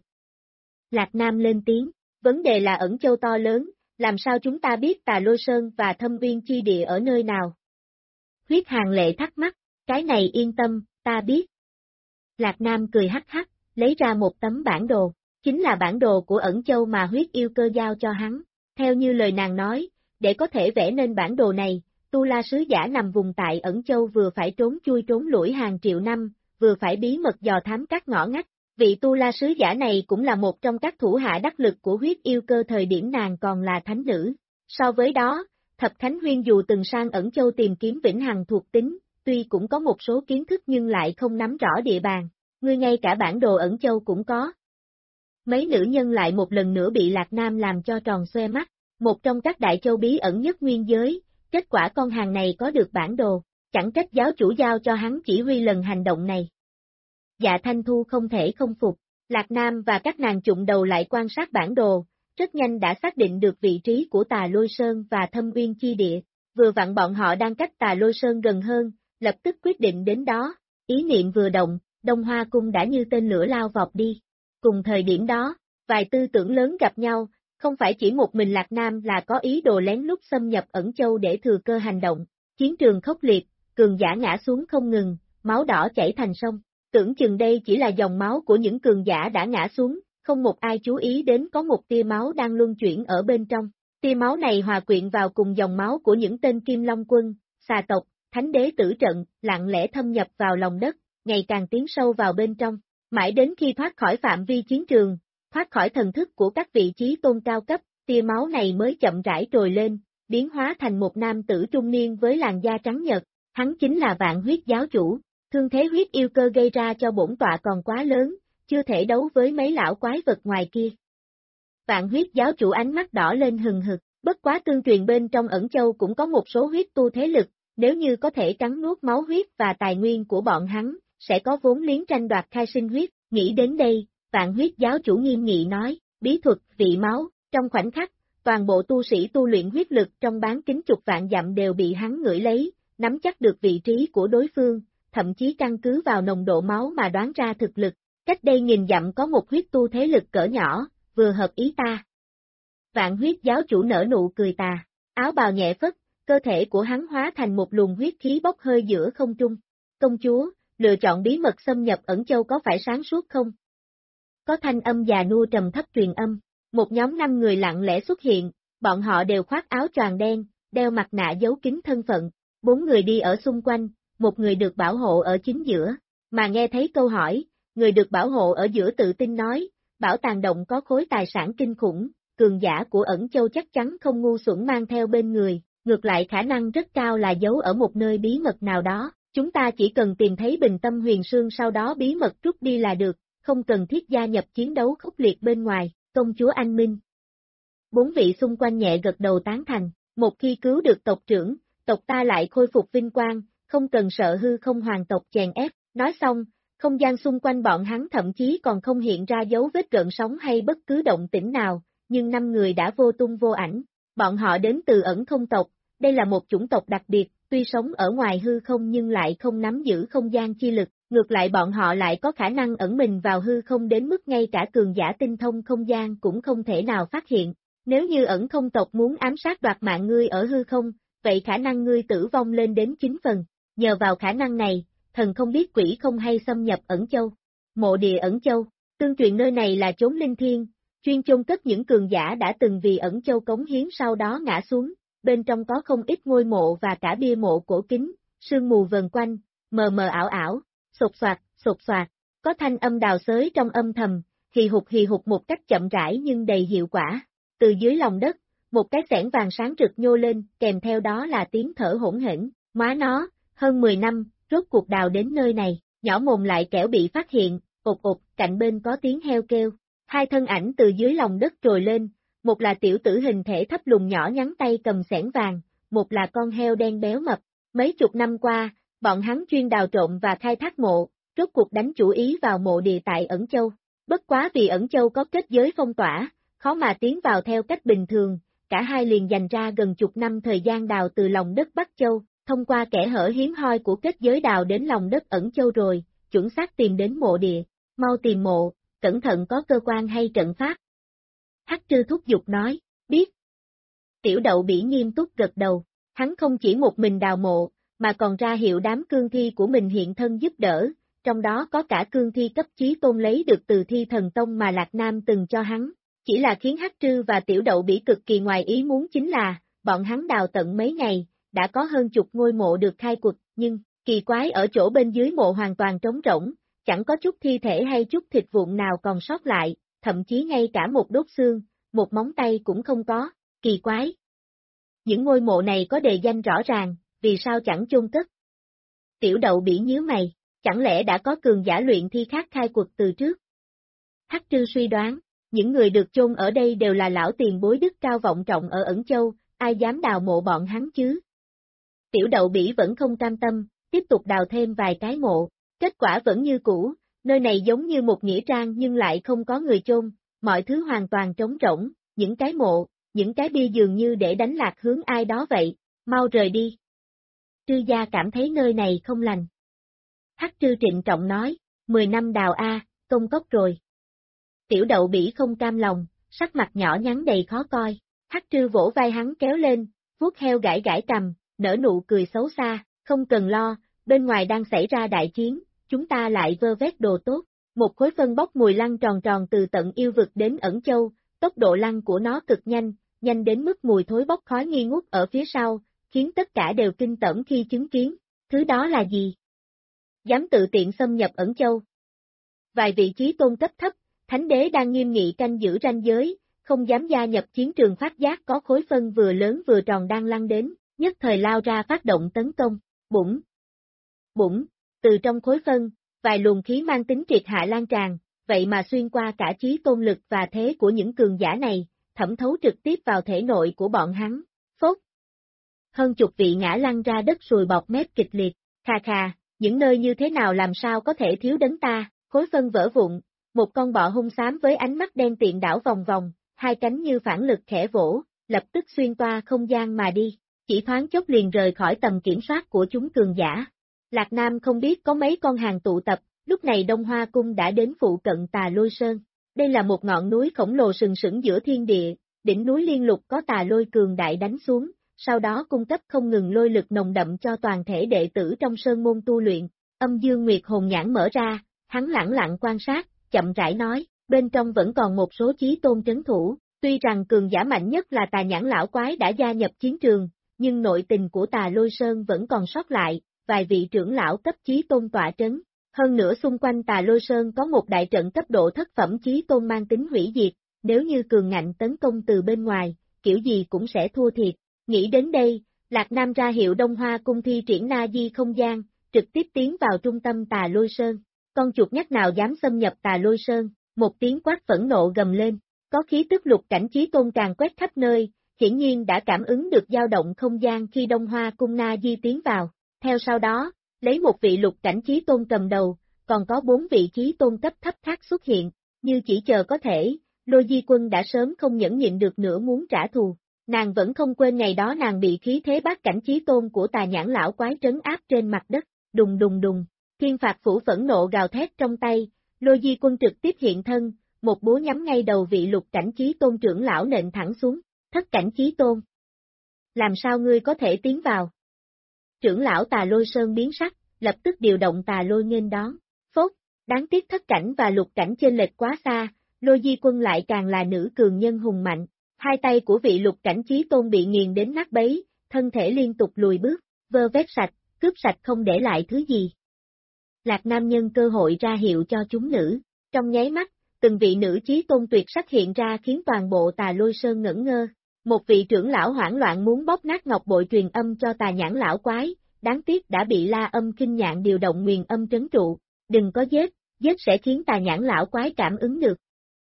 Lạc Nam lên tiếng, vấn đề là Ẩn Châu to lớn, làm sao chúng ta biết Tà Lôi Sơn và Thâm Uyên chi địa ở nơi nào? Huyết Hàng Lệ thắc mắc, cái này yên tâm, ta biết. Lạc Nam cười hắc hắc, lấy ra một tấm bản đồ, chính là bản đồ của Ẩn Châu mà huyết yêu cơ giao cho hắn. Theo như lời nàng nói, để có thể vẽ nên bản đồ này, Tu La sứ giả nằm vùng tại Ẩn Châu vừa phải trốn chui trốn lủi hàng triệu năm, vừa phải bí mật dò thám các ngõ ngách. Vị Tu La sứ giả này cũng là một trong các thủ hạ đắc lực của huyết yêu cơ thời điểm nàng còn là thánh nữ. So với đó, Thập Khánh Huyên dù từng sang Ẩn Châu tìm kiếm vĩnh hằng thuộc tính, tuy cũng có một số kiến thức nhưng lại không nắm rõ địa bàn. Ngươi ngay cả bản đồ Ẩn Châu cũng có. Mấy nữ nhân lại một lần nữa bị Lạc Nam làm cho tròn xoe mắt. Một trong các đại châu bí ẩn nhất nguyên giới, kết quả con hàng này có được bản đồ, chẳng trách giáo chủ giao cho hắn chỉ huy lần hành động này. Dạ Thanh Thu không thể không phục, Lạc Nam và các nàng chụng đầu lại quan sát bản đồ, rất nhanh đã xác định được vị trí của Tà Lôi Sơn và Thâm Uyên chi địa, vừa vặn bọn họ đang cách Tà Lôi Sơn gần hơn, lập tức quyết định đến đó, ý niệm vừa động, Đông Hoa Cung đã như tên lửa lao vọt đi. Cùng thời điểm đó, vài tư tưởng lớn gặp nhau, không phải chỉ một mình Lạc Nam là có ý đồ lén lút xâm nhập Ẩn Châu để thừa cơ hành động, chiến trường khốc liệt, cường giả ngã xuống không ngừng, máu đỏ chảy thành sông, tưởng chừng đây chỉ là dòng máu của những cường giả đã ngã xuống, không một ai chú ý đến có một tia máu đang luân chuyển ở bên trong, tia máu này hòa quyện vào cùng dòng máu của những tên Kim Long Quân, xà tộc, thánh đế tử trận, lặng lẽ thâm nhập vào lòng đất, ngày càng tiến sâu vào bên trong, mãi đến khi thoát khỏi phạm vi chiến trường, thoát khỏi thần thức của các vị trí tôn cao cấp, tia máu này mới chậm rãi trồi lên, biến hóa thành một nam tử trung niên với làn da trắng nhợt, hắn chính là Vạn Huyết giáo chủ, thương thế huyết yêu cơ gây ra cho bổn tọa còn quá lớn, chưa thể đấu với mấy lão quái vật ngoài kia. Vạn Huyết giáo chủ ánh mắt đỏ lên hừng hực, bất quá tương truyền bên trong Ẩn Châu cũng có một số huyết tu thế lực, nếu như có thể cắn nuốt máu huyết và tài nguyên của bọn hắn, sẽ có vốn liếng tranh đoạt khai sinh huyết, nghĩ đến đây. Vạn Huyết giáo chủ nghiêm nghị nói, bí thuật, vị máu, trong khoảnh khắc, toàn bộ tu sĩ tu luyện huyết lực trong bán kính chục vạn dặm đều bị hắn ngửi lấy, nắm chắc được vị trí của đối phương, thậm chí căn cứ vào nồng độ máu mà đoán ra thực lực. Cách đây nghìn dặm có một huyết tu thế lực cỡ nhỏ, vừa hợp ý ta. Vạn Huyết giáo chủ nở nụ cười tà, áo bào nhẹ phất, cơ thể của hắn hóa thành một luồng huyết khí bốc hơi giữa không trung. Công chúa, lựa chọn bí mật xâm nhập Ẩn Châu có phải sáng suốt không? Có thanh âm già nua trầm thấp truyền âm, một nhóm 5 người lặng lẽ xuất hiện, bọn họ đều khoác áo choàng đen, đeo mặt nạ giấu kín thân phận, 4 người đi ở xung quanh, một người được bảo hộ ở chính giữa, mà nghe thấy câu hỏi, người được bảo hộ ở giữa tự tin nói, bảo tàng động có khối tài sản kinh khủng, cường giả của Ẩn Châu chắc chắn không ngu xuẩn mang theo bên người, ngược lại khả năng rất cao là giấu ở một nơi bí mật nào đó, chúng ta chỉ cần tìm thấy bình tâm huyền sương sau đó bí mật rút đi là được. Không cần thiết gia nhập chiến đấu khốc liệt bên ngoài, công chúa anh minh. 4 vị xung quanh nhẹ gật đầu tán thành, một khi cứu được tộc trưởng, tộc ta lại khôi phục vinh quang, không cần sợ hư không hoàng tộc chèn ép, nói xong, không gian xung quanh bọn hắn thậm chí còn không hiện ra dấu vết gợn sóng hay bất cứ động tĩnh nào, nhưng 5 người đã vô tung vô ảnh, bọn họ đến từ Ẩn Không tộc, đây là một chủng tộc đặc biệt, tuy sống ở ngoài hư không nhưng lại không nắm giữ không gian chi lực. Ngược lại bọn họ lại có khả năng ẩn mình vào hư không đến mức ngay cả cường giả tinh thông không gian cũng không thể nào phát hiện. Nếu như Ẩn Không tộc muốn ám sát đoạt mạng ngươi ở hư không, vậy khả năng ngươi tử vong lên đến 9 phần. Nhờ vào khả năng này, thần không biết quỷ không hay xâm nhập Ẩn Châu. Mộ địa Ẩn Châu, tương truyền nơi này là chốn linh thiêng, chuyên chôn cất những cường giả đã từng vì Ẩn Châu cống hiến sau đó ngã xuống, bên trong có không ít ngôi mộ và cả bia mộ cổ kính, sương mù vần quanh, mờ mờ ảo ảo. Sột soạt, có thanh âm đào xới trong âm thầm, hì hụt một cách chậm rãi nhưng đầy hiệu quả. Từ dưới lòng đất, một cái xẻng vàng sáng rực nhô lên, kèm theo đó là tiếng thở hỗn hển, má nó, hơn 10 năm, rốt cuộc đào đến nơi này, nhỏ mồm lại kẻo bị phát hiện, cạnh bên có tiếng heo kêu. Hai thân ảnh từ dưới lòng đất trồi lên, một là tiểu tử hình thể thấp lùn nhỏ nhắn tay cầm xẻng vàng, một là con heo đen béo mập. Mấy chục năm qua, bọn hắn chuyên đào trộm và khai thác mộ, rốt cuộc đánh chủ ý vào mộ địa tại Ẩn Châu. Bất quá vì Ẩn Châu có kết giới phong tỏa, khó mà tiến vào theo cách bình thường, cả hai liền dành ra gần chục năm thời gian đào từ lòng đất Bắc Châu, thông qua kẽ hở hiếm hoi của kết giới đào đến lòng đất Ẩn Châu rồi, chuẩn xác tìm đến mộ địa, mau tìm mộ, cẩn thận có cơ quan hay trận pháp. Hắc Trư thúc giục nói, biết. Tiểu Đậu Bỉ nghiêm túc gật đầu, hắn không chỉ một mình đào mộ, mà còn ra hiệu đám cương thi của mình hiện thân giúp đỡ, trong đó có cả cương thi cấp chí tôn lấy được từ Thi Thần Tông mà Lạc Nam từng cho hắn. Chỉ là khiến Hắc Trư và Tiểu Đậu Bỉ cực kỳ ngoài ý muốn chính là, bọn hắn đào tận mấy ngày, đã có hơn chục ngôi mộ được khai quật, nhưng, kỳ quái ở chỗ bên dưới mộ hoàn toàn trống rỗng, chẳng có chút thi thể hay chút thịt vụn nào còn sót lại, thậm chí ngay cả một đốt xương, một móng tay cũng không có, kỳ quái. Những ngôi mộ này có đề danh rõ ràng, vì sao chẳng chôn cất? Tiểu Đậu Bỉ nhíu mày, chẳng lẽ đã có cường giả luyện thi khác khai quật từ trước? Hắc Trư suy đoán, những người được chôn ở đây đều là lão tiền bối đức cao vọng trọng ở Ẩn Châu, ai dám đào mộ bọn hắn chứ? Tiểu Đậu Bỉ vẫn không cam tâm, tiếp tục đào thêm vài cái mộ, kết quả vẫn như cũ, nơi này giống như một nghĩa trang nhưng lại không có người chôn, mọi thứ hoàn toàn trống rỗng, những cái mộ, những cái bia dường như để đánh lạc hướng ai đó vậy, mau rời đi. Trư gia cảm thấy nơi này không lành. Hắc Trư trịnh trọng nói, 10 năm đào công cốc rồi. Tiểu Đậu Bỉ không cam lòng, sắc mặt nhỏ nhắn đầy khó coi, Hắc Trư vỗ vai hắn kéo lên, vuốt heo gãi gãi cằm, nở nụ cười xấu xa, không cần lo, bên ngoài đang xảy ra đại chiến, chúng ta lại vơ vét đồ tốt. Một khối phân bốc mùi lăn tròn tròn từ tận yêu vực đến Ẩn Châu, tốc độ lăn của nó cực nhanh, nhanh đến mức mùi thối bốc khói nghi ngút ở phía sau, khiến tất cả đều kinh tởm khi chứng kiến. Thứ đó là gì? Dám tự tiện xâm nhập Ẩn Châu. Vài vị trí tôn cấp thấp, Thánh Đế đang nghiêm nghị canh giữ ranh giới, không dám gia nhập chiến trường phát giác có khối phân vừa lớn vừa tròn đang lăn đến, nhất thời lao ra phát động tấn công, bủng. Bủng, từ trong khối phân, vài luồng khí mang tính triệt hạ lan tràn, vậy mà xuyên qua cả chí tôn lực và thế của những cường giả này, thẩm thấu trực tiếp vào thể nội của bọn hắn, phốt. Hơn chục vị ngã lăn ra đất sùi bọt mép kịch liệt, khà khà, những nơi như thế nào làm sao có thể thiếu đến ta, khối phân vỡ vụn, một con bọ hung xám với ánh mắt đen tiện đảo vòng vòng, hai cánh như phản lực khẽ vỗ, lập tức xuyên toa không gian mà đi, chỉ thoáng chốc liền rời khỏi tầm kiểm soát của chúng cường giả. Lạc Nam không biết có mấy con hàng tụ tập, lúc này Đông Hoa Cung đã đến phụ cận Tà Lôi Sơn. Đây là một ngọn núi khổng lồ sừng sững giữa thiên địa, đỉnh núi liên lục có tà lôi cường đại đánh xuống, sau đó cung cấp không ngừng lôi lực nồng đậm cho toàn thể đệ tử trong sơn môn tu luyện. Âm Dương Nguyệt hồn nhãn mở ra, hắn lẳng lặng quan sát, chậm rãi nói, bên trong vẫn còn một số chí tôn trấn thủ, tuy rằng cường giả mạnh nhất là Tà Nhãn lão quái đã gia nhập chiến trường, nhưng nội tình của Tà Lôi Sơn vẫn còn sót lại, vài vị trưởng lão cấp chí tôn tọa trấn. Hơn nữa xung quanh Tà Lôi Sơn có một đại trận cấp độ thất phẩm chí tôn mang tính hủy diệt, nếu như cường ngạnh tấn công từ bên ngoài, kiểu gì cũng sẽ thua thiệt. Nghĩ đến đây, Lạc Nam ra hiệu Đông Hoa Cung thi triển Na Di không gian, trực tiếp tiến vào trung tâm Tà Lôi Sơn. Con chuột nhắt nào dám xâm nhập Tà Lôi Sơn, một tiếng quát phẫn nộ gầm lên, có khí tức lục cảnh chí tôn càng quét khắp nơi, hiển nhiên đã cảm ứng được dao động không gian khi Đông Hoa Cung Na Di tiến vào. Theo sau đó, lấy một vị lục cảnh chí tôn cầm đầu, còn có 4 vị chí tôn cấp thấp khác xuất hiện, như chỉ chờ có thể, Lôi Di Quân đã sớm không nhẫn nhịn được nữa muốn trả thù. Nàng vẫn không quên ngày đó nàng bị khí thế bát cảnh chí tôn của Tà Nhãn lão quái trấn áp trên mặt đất, đùng đùng đùng, thiên phạt phủ phẫn nộ gào thét trong tay, Lôi Di Quân trực tiếp hiện thân, một búa nhắm ngay đầu vị lục cảnh chí tôn trưởng lão nện thẳng xuống, thất cảnh chí tôn. Làm sao ngươi có thể tiến vào? Trưởng lão Tà Lôi Sơn biến sắc, lập tức điều động Tà Lôi nghênh đón, phốt, đáng tiếc thất cảnh và lục cảnh chênh lệch quá xa, Lôi Di Quân lại càng là nữ cường nhân hùng mạnh. Hai tay của vị lục cảnh chí tôn bị nghiền đến nát bấy, thân thể liên tục lùi bước, vơ vét sạch, cướp sạch không để lại thứ gì. Lạc Nam nhân cơ hội ra hiệu cho chúng nữ, trong nháy mắt, từng vị nữ chí tôn tuyệt sắc hiện ra khiến toàn bộ Tà Lôi Sơn ngẩn ngơ. Một vị trưởng lão hoảng loạn muốn bóp nát ngọc bội truyền âm cho Tà Nhãn lão quái, đáng tiếc đã bị La Âm Kinh Nhạn điều động nguyền âm trấn trụ, đừng có giết sẽ khiến Tà Nhãn lão quái cảm ứng được.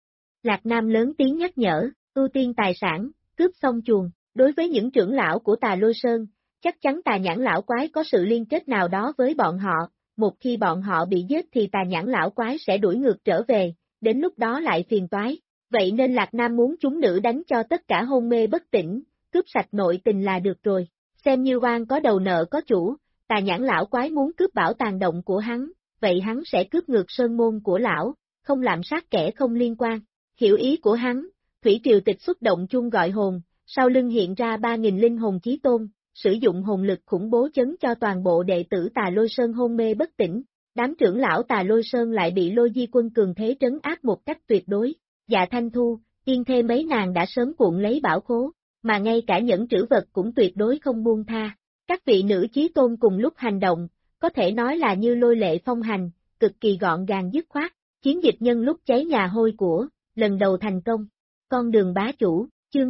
Lạc Nam lớn tiếng nhắc nhở. Ưu tiên tài sản, cướp xong chuồng, đối với những trưởng lão của Tà Lôi Sơn, chắc chắn Tà Nhãn lão quái có sự liên kết nào đó với bọn họ, một khi bọn họ bị giết thì Tà Nhãn lão quái sẽ đuổi ngược trở về, đến lúc đó lại phiền toái. vậy nên Lạc Nam muốn chúng nữ đánh cho tất cả hôn mê bất tỉnh, cướp sạch nội tình là được rồi. Xem như oan có đầu nợ có chủ, Tà Nhãn lão quái muốn cướp bảo tàng động của hắn, vậy hắn sẽ cướp ngược sơn môn của lão, không lạm sát kẻ không liên quan. Hiểu ý của hắn, Thủy Triều Tịch xuất động chuông gọi hồn, sau lưng hiện ra 3.000 linh hồn chí tôn, sử dụng hồn lực khủng bố chấn cho toàn bộ đệ tử Tà Lôi Sơn hôn mê bất tỉnh. Đám trưởng lão Tà Lôi Sơn lại bị Lôi Di Quân cường thế trấn áp một cách tuyệt đối. Dạ Thanh Thu, Yên Thê mấy nàng đã sớm cuộn lấy bảo khố, mà ngay cả nhẫn trữ vật cũng tuyệt đối không buông tha. Các vị nữ chí tôn cùng lúc hành động, có thể nói là như lôi lệ phong hành, cực kỳ gọn gàng dứt khoát. Chiến dịch nhân lúc cháy nhà hôi của, lần đầu thành công. Con đường bá chủ, chương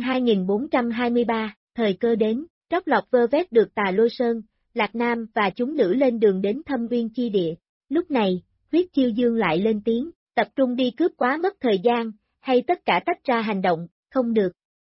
2423, thời cơ đến, trót lọt vơ vét được Tà Lôi Sơn, Lạc Nam và chúng nữ lên đường đến Thâm Uyên chi địa. Lúc này, Huyết Chiêu Dương lại lên tiếng, tập trung đi cướp quá mất thời gian, hay tất cả tách ra hành động, không được.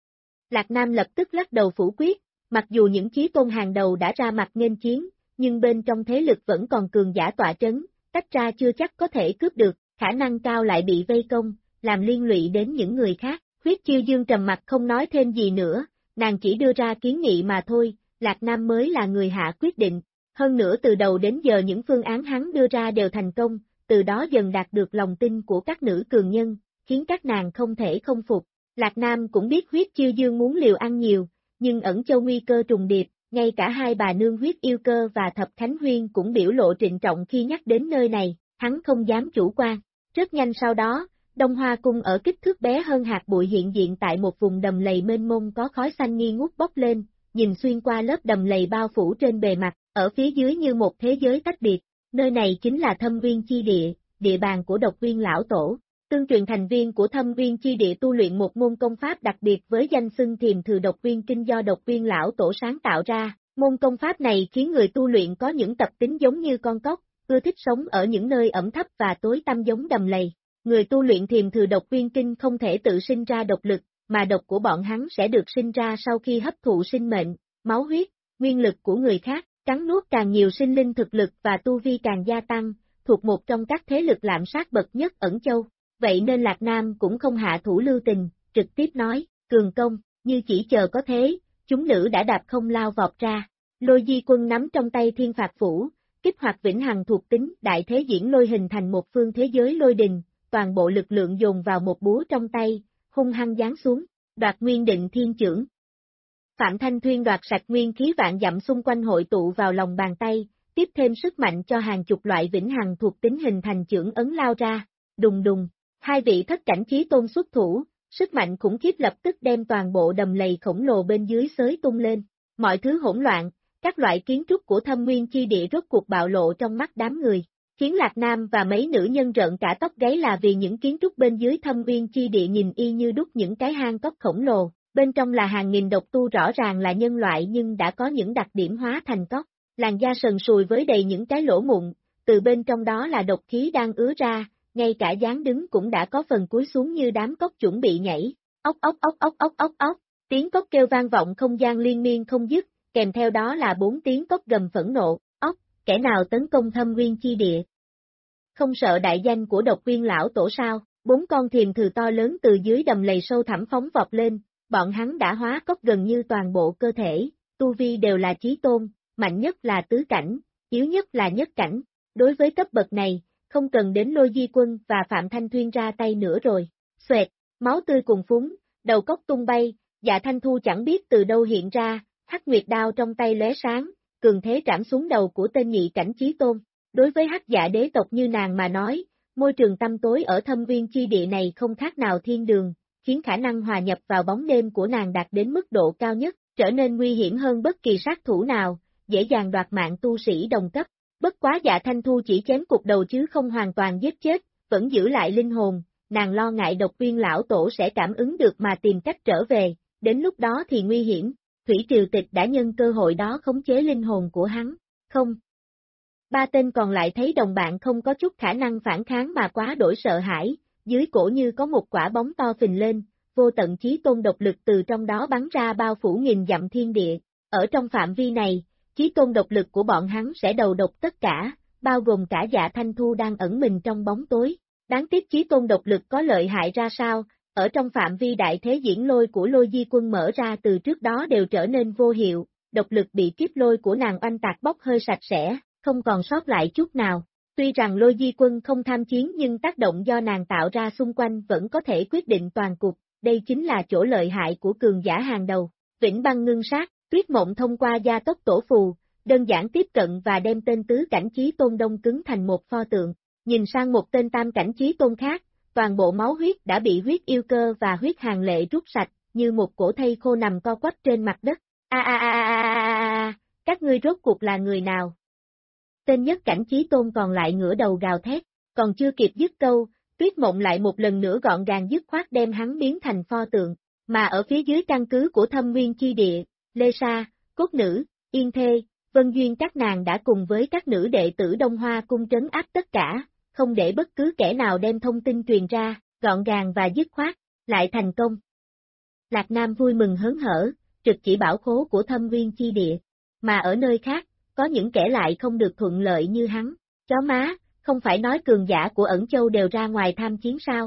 Lạc Nam lập tức lắc đầu phủ quyết, mặc dù những chí tôn hàng đầu đã ra mặt nghênh chiến, nhưng bên trong thế lực vẫn còn cường giả tọa trấn, tách ra chưa chắc có thể cướp được, khả năng cao lại bị vây công, làm liên lụy đến những người khác. Huyết Chiêu Dương trầm mặt không nói thêm gì nữa, nàng chỉ đưa ra kiến nghị mà thôi, Lạc Nam mới là người hạ quyết định. Hơn nữa từ đầu đến giờ những phương án hắn đưa ra đều thành công, từ đó dần đạt được lòng tin của các nữ cường nhân, khiến các nàng không thể không phục. Lạc Nam cũng biết Huyết Chiêu Dương muốn liều ăn nhiều, nhưng ẩn châu nguy cơ trùng điệp, ngay cả hai bà nương Huyết Yêu Cơ và Thập Khánh Huyên cũng biểu lộ trịnh trọng khi nhắc đến nơi này, hắn không dám chủ quan. Rất nhanh sau đó, Đông Hoa Cung ở kích thước bé hơn hạt bụi hiện diện tại một vùng đầm lầy mênh mông có khói xanh nghi ngút bốc lên, nhìn xuyên qua lớp đầm lầy bao phủ trên bề mặt, ở phía dưới như một thế giới tách biệt. Nơi này chính là Thâm Uyên chi địa, địa bàn của Độc Uyên lão tổ. Tương truyền thành viên của Thâm Uyên chi địa tu luyện một môn công pháp đặc biệt với danh xưng Thiềm Thừa Độc Uyên Kinh do Độc Uyên lão tổ sáng tạo ra. Môn công pháp này khiến người tu luyện có những tập tính giống như con cóc, ưa thích sống ở những nơi ẩm thấp và tối tăm giống đầm lầy. Người tu luyện Thiềm Thừa Độc Uyên Kinh không thể tự sinh ra độc lực, mà độc của bọn hắn sẽ được sinh ra sau khi hấp thụ sinh mệnh, máu huyết, nguyên lực của người khác, cắn nuốt càng nhiều sinh linh thực lực và tu vi càng gia tăng, thuộc một trong các thế lực lạm sát bậc nhất Ẩn Châu. Vậy nên Lạc Nam cũng không hạ thủ lưu tình, trực tiếp nói, cường công, như chỉ chờ có thế, chúng nữ đã đạp không lao vọt ra. Lôi Di Quân nắm trong tay Thiên Phạt Phủ, kích hoạt vĩnh hằng thuộc tính đại thế diễn lôi hình thành một phương thế giới lôi đình, toàn bộ lực lượng dồn vào một búa trong tay, hung hăng giáng xuống, đoạt nguyên định thiên chưởng. Phạm Thanh Thuyên đoạt sạch nguyên khí vạn dặm xung quanh hội tụ vào lòng bàn tay, tiếp thêm sức mạnh cho hàng chục loại vĩnh hằng thuộc tính hình thành chưởng ấn lao ra, đùng đùng. Hai vị thất cảnh chí tôn xuất thủ, sức mạnh khủng khiếp lập tức đem toàn bộ đầm lầy khổng lồ bên dưới xới tung lên. Mọi thứ hỗn loạn, các loại kiến trúc của Thâm Uyên chi địa rốt cuộc bạo lộ trong mắt đám người. Khiến Lạc Nam và mấy nữ nhân rợn cả tóc gáy là vì những kiến trúc bên dưới Thâm Uyên chi địa nhìn y như đúc những cái hang cốc khổng lồ, bên trong là hàng nghìn độc tu rõ ràng là nhân loại nhưng đã có những đặc điểm hóa thành cốc, làn da sần sùi với đầy những cái lỗ mụn, từ bên trong đó là độc khí đang ứa ra. Ngay cả dáng đứng cũng đã có phần cúi xuống như đám cóc chuẩn bị nhảy, ốc ốc ốc ốc ốc ốc ốc, tiếng cóc kêu vang vọng không gian liên miên không dứt, kèm theo đó là 4 tiếng cóc gầm phẫn nộ, ốc, kẻ nào tấn công Thâm Uyên chi địa. Không sợ đại danh của Độc Uyên lão tổ sao, 4 con thiềm thừ to lớn từ dưới đầm lầy sâu thẳm phóng vọt lên, bọn hắn đã hóa cóc gần như toàn bộ cơ thể, tu vi đều là chí tôn, mạnh nhất là tứ cảnh, yếu nhất là nhất cảnh, đối với cấp bậc này, không cần đến Lôi Di Quân và Phạm Thanh Thuyên ra tay nữa rồi. Xoẹt, máu tươi cùng phúng, đầu cốc tung bay, Dạ Thanh Thu chẳng biết từ đâu hiện ra, Hắc Nguyệt đao trong tay lóe sáng, cường thế trảm xuống đầu của tên nhị cảnh chí tôn. Đối với Hắc Dạ đế tộc như nàng mà nói, môi trường tăm tối ở Thâm Uyên chi địa này không khác nào thiên đường, khiến khả năng hòa nhập vào bóng đêm của nàng đạt đến mức độ cao nhất, trở nên nguy hiểm hơn bất kỳ sát thủ nào, dễ dàng đoạt mạng tu sĩ đồng cấp. Bất quá Dạ Thanh Thu chỉ chém cục đầu chứ không hoàn toàn giết chết, vẫn giữ lại linh hồn, nàng lo ngại Độc Uyên lão tổ sẽ cảm ứng được mà tìm cách trở về, đến lúc đó thì nguy hiểm, Thủy Triều Tịch đã nhân cơ hội đó khống chế linh hồn của hắn, không. Ba tên còn lại thấy đồng bạn không có chút khả năng phản kháng mà quá đổi sợ hãi, dưới cổ như có một quả bóng to phình lên, vô tận chí tôn độc lực từ trong đó bắn ra bao phủ nghìn dặm thiên địa, ở trong phạm vi này, chí tôn độc lực của bọn hắn sẽ đầu độc tất cả, bao gồm cả Dạ Thanh Thu đang ẩn mình trong bóng tối. Đáng tiếc chí tôn độc lực có lợi hại ra sao, ở trong phạm vi đại thế diễn lôi của lôi di quân mở ra từ trước đó đều trở nên vô hiệu, độc lực bị kiếp lôi của nàng oanh tạc bốc hơi sạch sẽ, không còn sót lại chút nào. Tuy rằng lôi di quân không tham chiến nhưng tác động do nàng tạo ra xung quanh vẫn có thể quyết định toàn cục, đây chính là chỗ lợi hại của cường giả hàng đầu. Vĩnh băng ngưng sát, Tuyết Mộng thông qua gia tốc tổ phù, đơn giản tiếp cận và đem tên tứ cảnh chí tôn đông cứng thành một pho tượng. Nhìn sang một tên tam cảnh chí tôn khác, toàn bộ máu huyết đã bị huyết yêu cơ và huyết hàng lệ rút sạch, như một cổ thây khô nằm co quắp trên mặt đất. Các ngươi rốt cuộc là người nào? Tên nhất cảnh chí tôn còn lại ngửa đầu gào thét, còn chưa kịp dứt câu, Tuyết Mộng lại một lần nữa gọn gàng dứt khoát đem hắn biến thành pho tượng, mà ở phía dưới căn cứ của Thâm Nguyên chi địa, Lê Sa, Cốt Nữ, Yên Thê, Vân Duyên các nàng đã cùng với các nữ đệ tử Đông Hoa cung trấn áp tất cả, không để bất cứ kẻ nào đem thông tin truyền ra, gọn gàng và dứt khoát, lại thành công. Lạc Nam vui mừng hớn hở, trực chỉ bảo khố của Thâm Nguyên chi địa, mà ở nơi khác, có những kẻ lại không được thuận lợi như hắn. Chó má, không phải nói cường giả của Ẩn Châu đều ra ngoài tham chiến sao?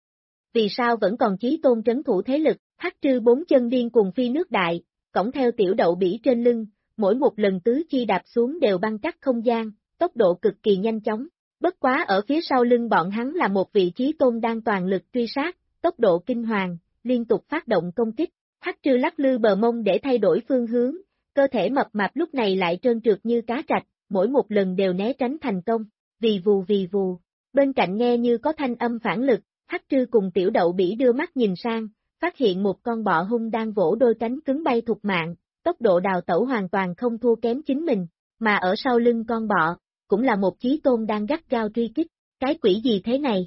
Vì sao vẫn còn chí tôn trấn thủ thế lực? Hắc Trư bốn chân điên cùng phi nước đại, cõng theo tiểu đậu bỉ trên lưng, mỗi một lần tứ chi đạp xuống đều băng cắt không gian, tốc độ cực kỳ nhanh chóng. Bất quá ở phía sau lưng bọn hắn là một vị chí tôn đang toàn lực truy sát, tốc độ kinh hoàng, liên tục phát động công kích. Hắc Trư lắc lư bờ mông để thay đổi phương hướng, cơ thể mập mạp lúc này lại trơn trượt như cá trạch, mỗi một lần đều né tránh thành công. Vì vù, bên cạnh nghe như có thanh âm phản lực, Hắc Trư cùng tiểu đậu bỉ đưa mắt nhìn sang, phát hiện một con bọ hung đang vỗ đôi cánh cứng bay thục mạng, tốc độ đào tẩu hoàn toàn không thua kém chính mình, mà ở sau lưng con bọ, cũng là một chí tôn đang gắt gao truy kích, cái quỷ gì thế này?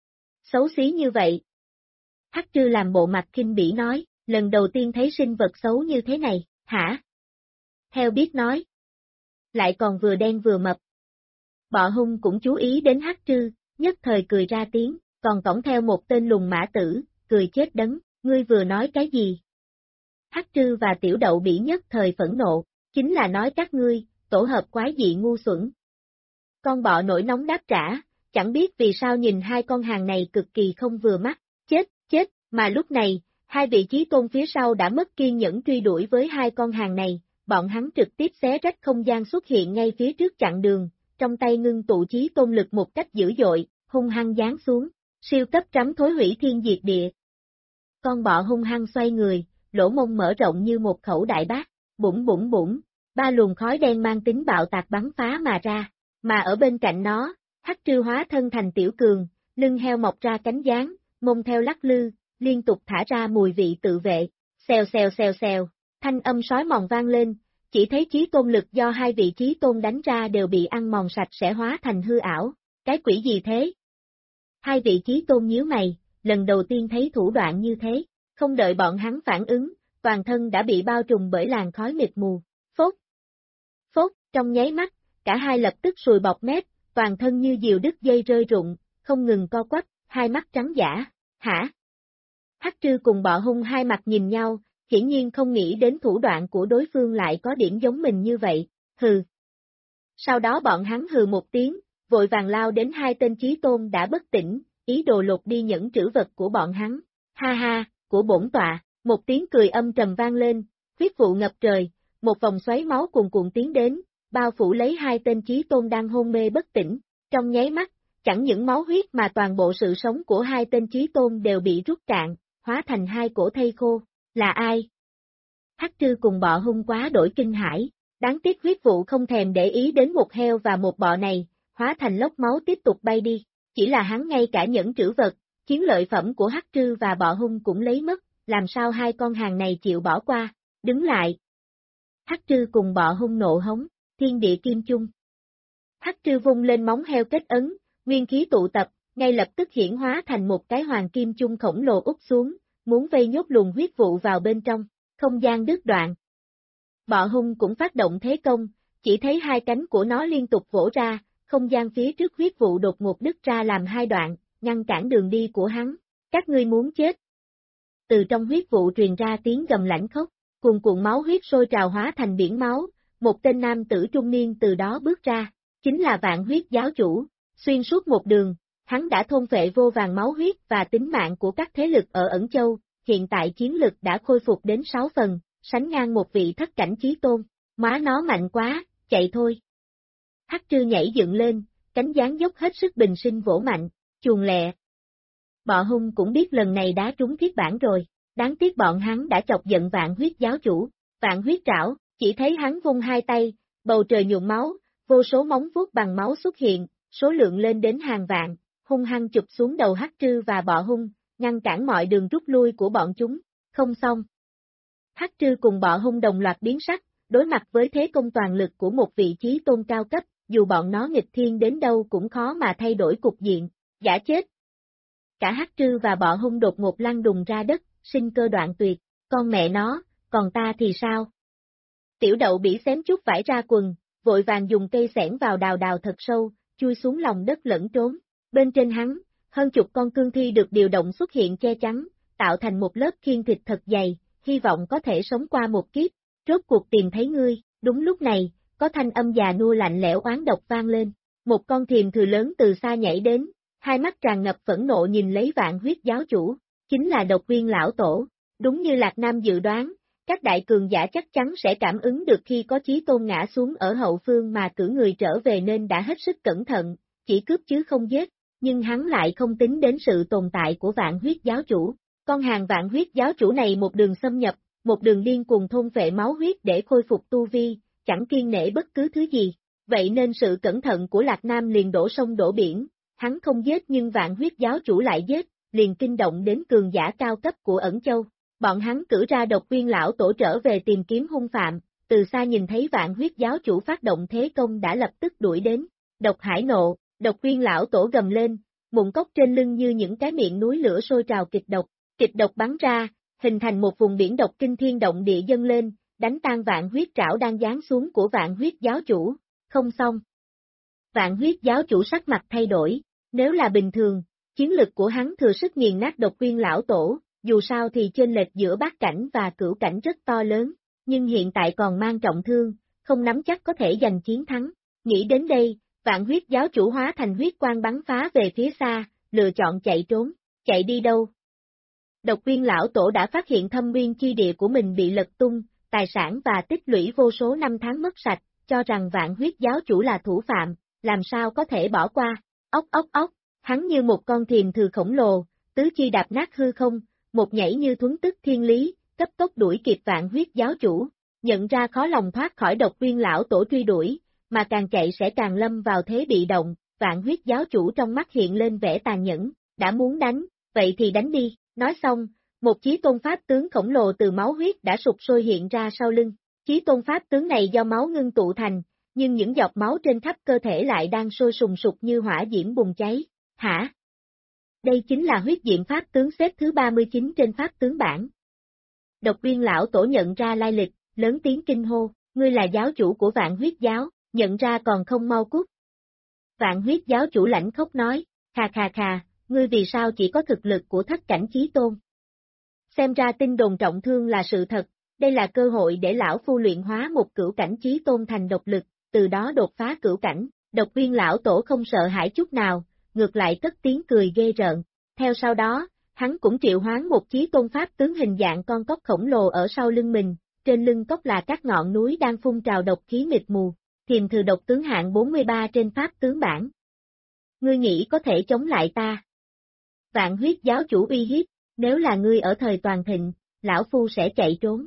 Xấu xí như vậy. Hắc Trư làm bộ mặt khinh bỉ nói, lần đầu tiên thấy sinh vật xấu như thế này, hả? Theo biết nói. Lại còn vừa đen vừa mập. Bọ hung cũng chú ý đến Hắc Trư, nhất thời cười ra tiếng, còn cõng theo một tên lùng mã tử, cười chết đấng, ngươi vừa nói cái gì? Hắc Trư và tiểu đậu bỉ nhất thời phẫn nộ, chính là nói các ngươi, tổ hợp quái dị ngu xuẩn. Con bọ nổi nóng đáp trả, chẳng biết vì sao nhìn hai con hàng này cực kỳ không vừa mắt, chết, mà lúc này, hai vị chí tôn phía sau đã mất kiên nhẫn truy đuổi với hai con hàng này, bọn hắn trực tiếp xé rách không gian xuất hiện ngay phía trước chặn đường, trong tay ngưng tụ chí tôn lực một cách dữ dội, hung hăng giáng xuống, siêu cấp trắm thối hủy thiên diệt địa. Con bọ hung hăng xoay người, lỗ mông mở rộng như một khẩu đại bác, bủng, ba luồng khói đen mang tính bạo tạc bắn phá mà ra, mà ở bên cạnh nó, Hắc Trư hóa thân thành tiểu cường, lưng heo mọc ra cánh gián, mông theo lắc lư, liên tục thả ra mùi vị tự vệ, xèo, thanh âm sói mòn vang lên, chỉ thấy chí tôn lực do hai vị chí tôn đánh ra đều bị ăn mòn sạch sẽ hóa thành hư ảo, cái quỷ gì thế? Hai vị chí tôn nhíu mày, lần đầu tiên thấy thủ đoạn như thế, không đợi bọn hắn phản ứng, toàn thân đã bị bao trùm bởi làn khói mịt mù, phốt, trong nháy mắt, cả hai lập tức sùi bọt mép, toàn thân như diều đứt dây rơi rụng, không ngừng co quắp, hai mắt trắng dã, hả? Hắc Trư cùng bọ hung hai mặt nhìn nhau, hiển nhiên không nghĩ đến thủ đoạn của đối phương lại có điểm giống mình như vậy, hừ. Sau đó bọn hắn hừ một tiếng, vội vàng lao đến hai tên chí tôn đã bất tỉnh, ý đồ lột đi nhẫn trữ vật của bọn hắn, ha, của bổn tọa, một tiếng cười âm trầm vang lên, huyết vụ ngập trời, một vòng xoáy máu cuồn cuộn tiến đến, bao phủ lấy hai tên chí tôn đang hôn mê bất tỉnh, trong nháy mắt, chẳng những máu huyết mà toàn bộ sự sống của hai tên chí tôn đều bị rút cạn, hóa thành hai cổ thây khô, là ai? Hắc Trư cùng bọ hung quá đổi kinh hãi, đáng tiếc huyết vụ không thèm để ý đến một heo và một bọ này, hóa thành lốc máu tiếp tục bay đi, chỉ là hắn ngay cả nhẫn trữ vật, chiến lợi phẩm của Hắc Trư và bọ hung cũng lấy mất, làm sao hai con hàng này chịu bỏ qua, đứng lại. Hắc Trư cùng bọ hung nộ hống, thiên địa kim chung. Hắc Trư vung lên móng heo kết ấn, nguyên khí tụ tập, ngay lập tức hiển hóa thành một cái hoàng kim chung khổng lồ úp xuống, muốn vây nhốt luồng huyết vụ vào bên trong, không gian đứt đoạn. Bọ hung cũng phát động thế công, chỉ thấy hai cánh của nó liên tục vỗ ra, không gian phía trước huyết vụ đột ngột đứt ra làm hai đoạn, ngăn cản đường đi của hắn, các ngươi muốn chết. Từ trong huyết vụ truyền ra tiếng gầm lãnh khốc, cuồn máu huyết sôi trào hóa thành biển máu, một tên nam tử trung niên từ đó bước ra, chính là Vạn Huyết giáo chủ, xuyên suốt một đường, Hắn đã thôn phệ vô vàn máu huyết và tính mạng của các thế lực ở Ẩn Châu, hiện tại chiến lực đã khôi phục đến 6 phần, sánh ngang một vị thất cảnh chí tôn. Má nó mạnh quá, chạy thôi. Hắc Trư nhảy dựng lên, cánh gián dốc hết sức bình sinh vỗ mạnh, chuồn lẹ. Bọ Hung cũng biết lần này đá trúng thiết bản rồi, đáng tiếc bọn hắn đã chọc giận Vạn Huyết giáo chủ. Vạn Huyết trảo, chỉ thấy hắn vung hai tay, bầu trời nhuộm máu, vô số móng vuốt bằng máu xuất hiện, số lượng lên đến hàng vạn, hung hăng chụp xuống đầu Hắc Trư và Bọ Hung, ngăn cản mọi đường rút lui của bọn chúng. Không xong. Hắc Trư cùng Bọ Hung đồng loạt biến sắc, đối mặt với thế công toàn lực của một vị chí tôn cao cấp, dù bọn nó nghịch thiên đến đâu cũng khó mà thay đổi cục diện. Giả chết. Cả Hắc Trư và Bọ Hung đột ngột lăn đùng ra đất, sinh cơ đoạn tuyệt. Con mẹ nó, còn ta thì sao? Tiểu Đậu Bỉ xém chút vải ra quần, vội vàng dùng cây xẻng vào đào đào thật sâu, chui xuống lòng đất lẫn trốn. Bên trên hắn, hơn chục con cương thi được điều động xuất hiện che chắn, tạo thành một lớp khiên thịt thật dày, hy vọng có thể sống qua một kiếp. Rốt cuộc tìm thấy ngươi. Đúng lúc này, có thanh âm già nua lạnh lẽo oán độc vang lên. Một con thiềm thừ lớn từ xa nhảy đến, hai mắt tràn ngập phẫn nộ nhìn lấy Vạn Huyết giáo chủ, chính là Độc Viên lão tổ. Đúng như Lạc Nam dự đoán, các đại cường giả chắc chắn sẽ cảm ứng được khi có chí tôn ngã xuống ở hậu phương mà cử người trở về nên đã hết sức cẩn thận, chỉ cướp chứ không giết, nhưng hắn lại không tính đến sự tồn tại của Vạn Huyết giáo chủ. Con hàng Vạn Huyết giáo chủ này một đường xâm nhập, một đường điên cuồng thôn phệ máu huyết để khôi phục tu vi, chẳng kiêng nể bất cứ thứ gì. Vậy nên sự cẩn thận của Lạc Nam liền đổ sông đổ biển, hắn không giết nhưng Vạn Huyết giáo chủ lại giết, liền kinh động đến cường giả cao cấp của Ẩn Châu. Bọn hắn cử ra Độc Viên lão tổ trở về tìm kiếm hung phạm, từ xa nhìn thấy Vạn Huyết giáo chủ phát động thế công đã lập tức đuổi đến. Độc Hải nộ, Độc Viên lão tổ gầm lên, mụn cốc trên lưng như những cái miệng núi lửa sôi trào kịch độc bắn ra, hình thành một vùng biển độc kinh thiên động địa dâng lên, đánh tan Vạn Huyết trảo đang giáng xuống của Vạn Huyết giáo chủ. Không xong. Vạn Huyết giáo chủ sắc mặt thay đổi, nếu là bình thường, chiến lực của hắn thừa sức nghiền nát Độc Viên lão tổ, dù sao thì chênh lệch giữa bát cảnh và cửu cảnh rất to lớn, nhưng hiện tại còn mang trọng thương, không nắm chắc có thể giành chiến thắng. Nghĩ đến đây, Vạn Huyết giáo chủ hóa thành huyết quang bắn phá về phía xa, lựa chọn chạy trốn. Chạy đi đâu? Độc Viên lão tổ đã phát hiện thâm nguyên chi địa của mình bị lật tung, tài sản và tích lũy vô số năm tháng mất sạch, cho rằng Vạn Huyết giáo chủ là thủ phạm, làm sao có thể bỏ qua. Ốc ốc ốc, hắn như một con thiềm thừ khổng lồ, tứ chi đạp nát hư không, một nhảy như thuấn tức thiên lý, cấp tốc đuổi kịp Vạn Huyết giáo chủ. Nhận ra khó lòng thoát khỏi Độc Viên lão tổ truy đuổi, mà càng chạy sẽ càng lâm vào thế bị động. Vạn Huyết giáo chủ trong mắt hiện lên vẻ tàn nhẫn, đã muốn đánh, vậy thì đánh đi. Nói xong, một chí tôn pháp tướng khổng lồ từ máu huyết đã sụp sôi hiện ra sau lưng. Chí tôn pháp tướng này do máu ngưng tụ thành, nhưng những giọt máu trên khắp cơ thể lại đang sôi sùng sục như hỏa diễm bùng cháy. Hả? Đây chính là huyết diệm pháp tướng xếp thứ 39 trên pháp tướng bảng. Độc Viên lão tổ nhận ra lai lịch, lớn tiếng kinh hô, ngươi là giáo chủ của Vạn Huyết giáo, nhận ra còn không mau cút. Vạn Huyết giáo chủ lãnh khốc nói, khà, ngươi vì sao chỉ có thực lực của thất cảnh chí tôn? Xem ra tin đồn trọng thương là sự thật, đây là cơ hội để lão phu luyện hóa một cửu cảnh chí tôn thành độc lực, từ đó đột phá cửu cảnh. Độc Viên lão tổ không sợ hãi chút nào, ngược lại cất tiếng cười ghê rợn. Theo sau đó, hắn cũng triệu hoán một chí tôn pháp tướng hình dạng con cóc khổng lồ ở sau lưng mình, trên lưng cóc là các ngọn núi đang phun trào độc khí mịt mù, thiềm thừ độc tướng hạng 43 trên pháp tướng bảng. Ngươi nghĩ có thể chống lại ta? Vạn Huyết giáo chủ uy hiếp, nếu là ngươi ở thời toàn thịnh, lão phu sẽ chạy trốn.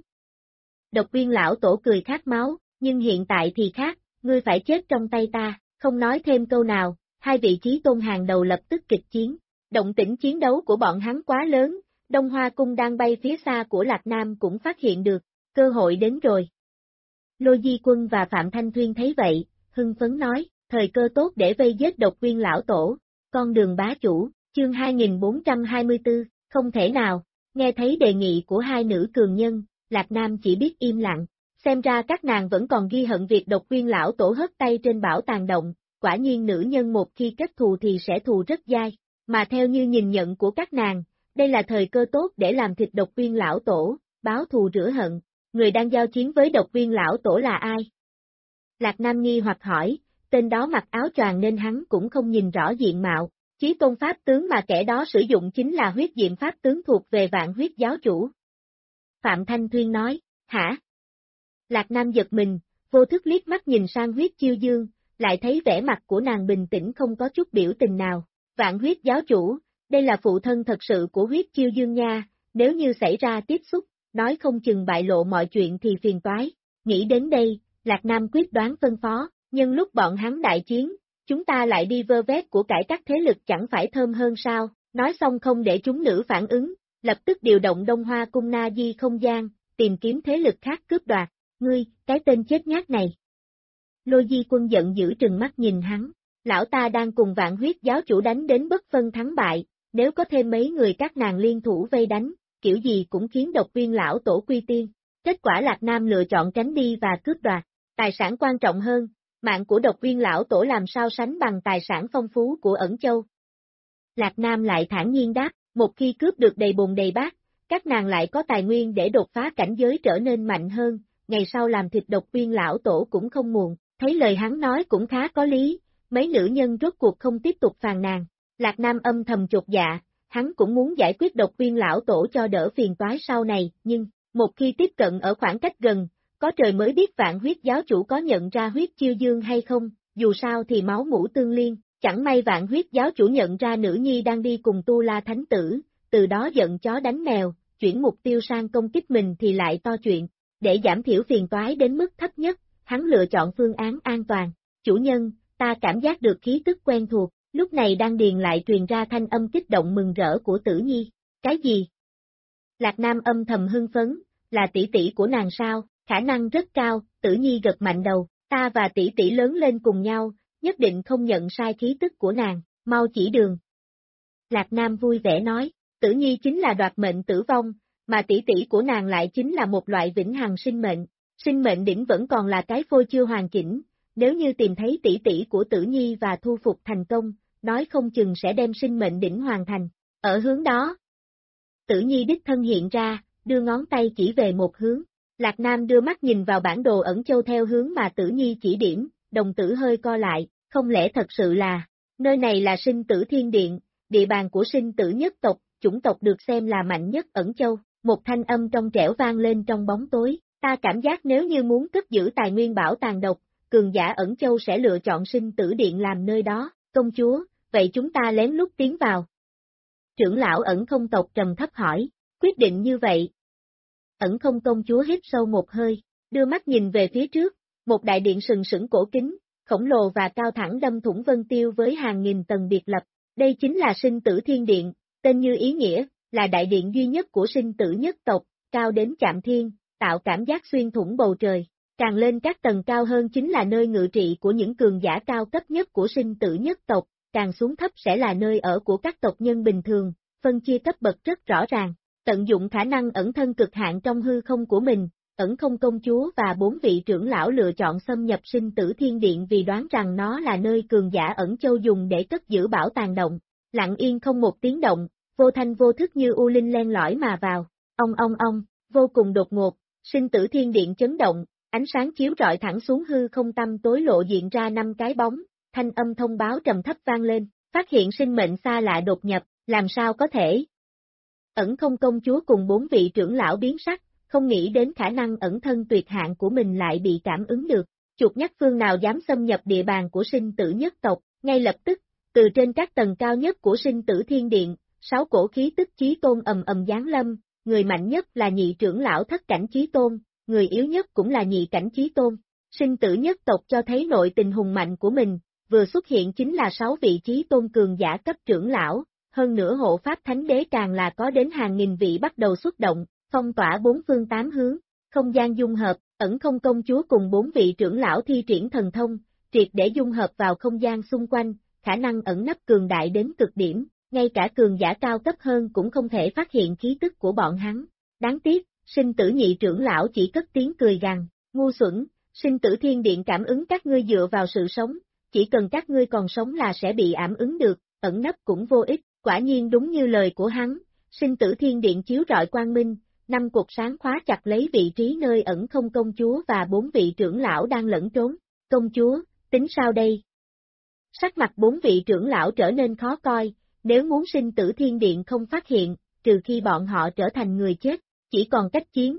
Độc Viên lão tổ cười khát máu, nhưng hiện tại thì khác, ngươi phải chết trong tay ta, không nói thêm câu nào, hai vị chí tôn hàng đầu lập tức kịch chiến. Động tĩnh chiến đấu của bọn hắn quá lớn, Đông Hoa cung đang bay phía xa của Lạc Nam cũng phát hiện được, cơ hội đến rồi. Lôi Di Quân và Phạm Thanh Thuyên thấy vậy, hưng phấn nói, thời cơ tốt để vây giết Độc Viên lão tổ, con đường bá chủ, chương 2424, không thể nào. Nghe thấy đề nghị của hai nữ cường nhân, Lạc Nam chỉ biết im lặng, xem ra các nàng vẫn còn ghi hận việc Độc Viên lão tổ hất tay trên bảo tàng động, quả nhiên nữ nhân một khi kết thù thì sẽ thù rất dai, mà theo như nhìn nhận của các nàng, đây là thời cơ tốt để làm thịt Độc Viên lão tổ, báo thù rửa hận. Người đang giao chiến với Độc Viên lão tổ là ai? Lạc Nam nghi hoặc hỏi, tên đó mặc áo choàng nên hắn cũng không nhìn rõ diện mạo, Chí tôn pháp tướng mà kẻ đó sử dụng chính là huyết diệm pháp tướng thuộc về Vạn Huyết giáo chủ. Phạm Thanh Thuyên nói, hả? Lạc Nam giật mình, vô thức liếc mắt nhìn sang Huyết Chiêu Dương, lại thấy vẻ mặt của nàng bình tĩnh không có chút biểu tình nào. Vạn Huyết giáo chủ, đây là phụ thân thật sự của Huyết Chiêu Dương nha, nếu như xảy ra tiếp xúc, nói không chừng bại lộ mọi chuyện thì phiền toái. Nghĩ đến đây, Lạc Nam quyết đoán phân phó, nhân lúc bọn hắn đại chiến, chúng ta lại đi vơ vét của cải các thế lực chẳng phải thơm hơn sao, nói xong không để chúng nữ phản ứng, lập tức điều động Đông Hoa Cung Na Di không gian, tìm kiếm thế lực khác cướp đoạt. Ngươi, cái tên chết nhát này. Lôi Di Quân giận dữ trừng mắt nhìn hắn, lão ta đang cùng Vạn Huyết giáo chủ đánh đến bất phân thắng bại, nếu có thêm mấy người các nàng liên thủ vây đánh, kiểu gì cũng khiến Độc Viên lão tổ quy tiên. Kết quả Lạc Nam lựa chọn tránh đi và cướp đoạt, tài sản quan trọng hơn, mạng của Độc Viên lão tổ làm sao sánh bằng tài sản phong phú của Ẩn Châu. Lạc Nam lại thản nhiên đáp, một khi cướp được đầy bồn đầy bát, các nàng lại có tài nguyên để đột phá cảnh giới trở nên mạnh hơn, ngày sau làm thịt Độc Viên lão tổ cũng không muộn. Thấy lời hắn nói cũng khá có lý, mấy nữ nhân rốt cuộc không tiếp tục phàn nàn. Lạc Nam âm thầm chột dạ, hắn cũng muốn giải quyết Độc Viên lão tổ cho đỡ phiền toái sau này, nhưng, một khi tiếp cận ở khoảng cách gần, có trời mới biết Vạn Huyết giáo chủ có nhận ra Huyết Chiêu Dương hay không, dù sao thì máu mủ tương liên, chẳng may Vạn Huyết giáo chủ nhận ra nữ nhi đang đi cùng Tu La Thánh Tử, từ đó giận chó đánh mèo, chuyển mục tiêu sang công kích mình thì lại to chuyện. Để giảm thiểu phiền toái đến mức thấp nhất, hắn lựa chọn phương án an toàn. Chủ nhân, ta cảm giác được khí tức quen thuộc, lúc này đang điền lại truyền ra thanh âm kích động mừng rỡ của Tử Nhi. Cái gì? Lạc Nam âm thầm hưng phấn, là tỷ tỷ của nàng sao? Khả năng rất cao, Tử Nhi gật mạnh đầu, ta và tỷ tỷ lớn lên cùng nhau, nhất định không nhận sai khí tức của nàng, mau chỉ đường. Lạc Nam vui vẻ nói, Tử Nhi chính là đoạt mệnh tử vong, mà tỷ tỷ của nàng lại chính là một loại vĩnh hằng sinh mệnh đỉnh vẫn còn là cái phôi chưa hoàn chỉnh, nếu như tìm thấy tỷ tỷ của Tử Nhi và thu phục thành công, nói không chừng sẽ đem sinh mệnh đỉnh hoàn thành, ở hướng đó. Tử Nhi đích thân hiện ra, đưa ngón tay chỉ về một hướng, Lạc Nam đưa mắt nhìn vào bản đồ Ẩn Châu theo hướng mà Tử Nhi chỉ điểm, đồng tử hơi co lại, không lẽ thật sự là, nơi này là sinh tử thiên điện, địa bàn của sinh tử nhất tộc, chủng tộc được xem là mạnh nhất Ẩn Châu. Một thanh âm trong trẻo vang lên trong bóng tối, ta cảm giác nếu như muốn cất giữ tài nguyên bảo tàng độc, cường giả Ẩn Châu sẽ lựa chọn sinh tử điện làm nơi đó, công chúa, vậy chúng ta lén lút tiến vào. Trưởng lão Ẩn Không tộc trầm thấp hỏi, quyết định như vậy. Ẩn Không công chúa hít sâu một hơi, đưa mắt nhìn về phía trước, một đại điện sừng sững cổ kính, khổng lồ và cao thẳng đâm thủng vân tiêu với hàng nghìn tầng biệt lập, đây chính là sinh tử thiên điện, tên như ý nghĩa, là đại điện duy nhất của sinh tử nhất tộc, cao đến chạm thiên, tạo cảm giác xuyên thủng bầu trời. Càng lên các tầng cao hơn chính là nơi ngự trị của những cường giả cao cấp nhất của sinh tử nhất tộc, càng xuống thấp sẽ là nơi ở của các tộc nhân bình thường, phân chia cấp bậc rất rõ ràng. Tận dụng khả năng ẩn thân cực hạn trong hư không của mình, Ẩn Không công chúa và 4 vị trưởng lão lựa chọn xâm nhập sinh tử thiên điện vì đoán rằng nó là nơi cường giả Ẩn Châu dùng để cất giữ bảo tàng động. Lặng yên không một tiếng động, vô thanh vô thức như u linh len lỏi mà vào, ong, vô cùng đột ngột, sinh tử thiên điện chấn động, ánh sáng chiếu rọi thẳng xuống hư không tăm tối lộ diện ra 5 cái bóng, thanh âm thông báo trầm thấp vang lên, phát hiện sinh mệnh xa lạ đột nhập, làm sao có thể? Ẩn Không công chúa cùng 4 vị trưởng lão biến sắc, không nghĩ đến khả năng ẩn thân tuyệt hạn của mình lại bị cảm ứng được, chuột nhắt phương nào dám xâm nhập địa bàn của sinh tử nhất tộc, ngay lập tức, từ trên các tầng cao nhất của sinh tử thiên điện, 6 cổ khí tức chí tôn ầm ầm giáng lâm, người mạnh nhất là nhị trưởng lão thất cảnh chí tôn, người yếu nhất cũng là nhị cảnh chí tôn. Sinh tử nhất tộc cho thấy nội tình hùng mạnh của mình, vừa xuất hiện chính là 6 vị chí tôn cường giả cấp trưởng lão, hơn nữa hộ pháp thánh đế càng là có đến hàng nghìn vị bắt đầu xuất động, phong tỏa 4 phương 8 hướng, không gian dung hợp, Ẩn Không công chúa cùng 4 vị trưởng lão thi triển thần thông, triệt để dung hợp vào không gian xung quanh, khả năng ẩn nấp cường đại đến cực điểm. Ngay cả cường giả cao cấp hơn cũng không thể phát hiện khí tức của bọn hắn. Đáng tiếc, sinh tử nhị trưởng lão chỉ cất tiếng cười gằn, ngu xuẩn, sinh tử thiên điện cảm ứng các ngươi dựa vào sự sống, chỉ cần các ngươi còn sống là sẽ bị ảm ứng được, ẩn nấp cũng vô ích, quả nhiên đúng như lời của hắn, sinh tử thiên điện chiếu rọi quang minh, 5 cột sáng khóa chặt lấy vị trí nơi Ẩn Không công chúa và 4 vị trưởng lão đang lẫn trốn, công chúa, tính sao đây? Sắc mặt 4 vị trưởng lão trở nên khó coi, nếu muốn sinh tử thiên điện không phát hiện, trừ khi bọn họ trở thành người chết, chỉ còn cách chiến.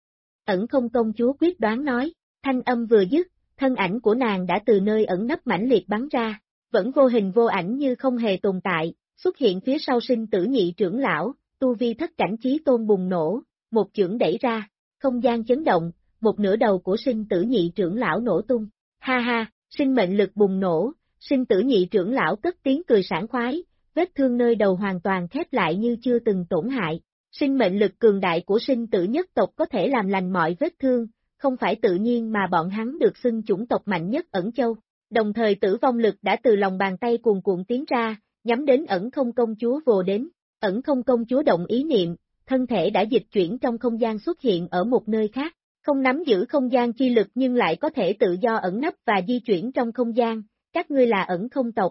Ẩn Không công chúa quyết đoán nói, thanh âm vừa dứt, thân ảnh của nàng đã từ nơi ẩn nấp mãnh liệt bắn ra, vẫn vô hình vô ảnh như không hề tồn tại, xuất hiện phía sau sinh tử nhị trưởng lão, tu vi thất cảnh chí tôn bùng nổ, một chưởng đẩy ra, không gian chấn động, một nửa đầu của sinh tử nhị trưởng lão nổ tung. Ha ha, sinh mệnh lực bùng nổ, sinh tử nhị trưởng lão cất tiếng cười sảng khoái, vết thương nơi đầu hoàn toàn khép lại như chưa từng tổn hại. Sinh mệnh lực cường đại của sinh tử nhất tộc có thể làm lành mọi vết thương, không phải tự nhiên mà bọn hắn được xưng chủng tộc mạnh nhất Ẩn Châu. Đồng thời tử vong lực đã từ lòng bàn tay cuồn cuộn tiến ra, nhắm đến Ẩn Không công chúa vồ đến. Ẩn Không công chúa động ý niệm, thân thể đã dịch chuyển trong không gian xuất hiện ở một nơi khác, không nắm giữ không gian chi lực nhưng lại có thể tự do ẩn nấp và di chuyển trong không gian, các ngươi là Ẩn Không tộc.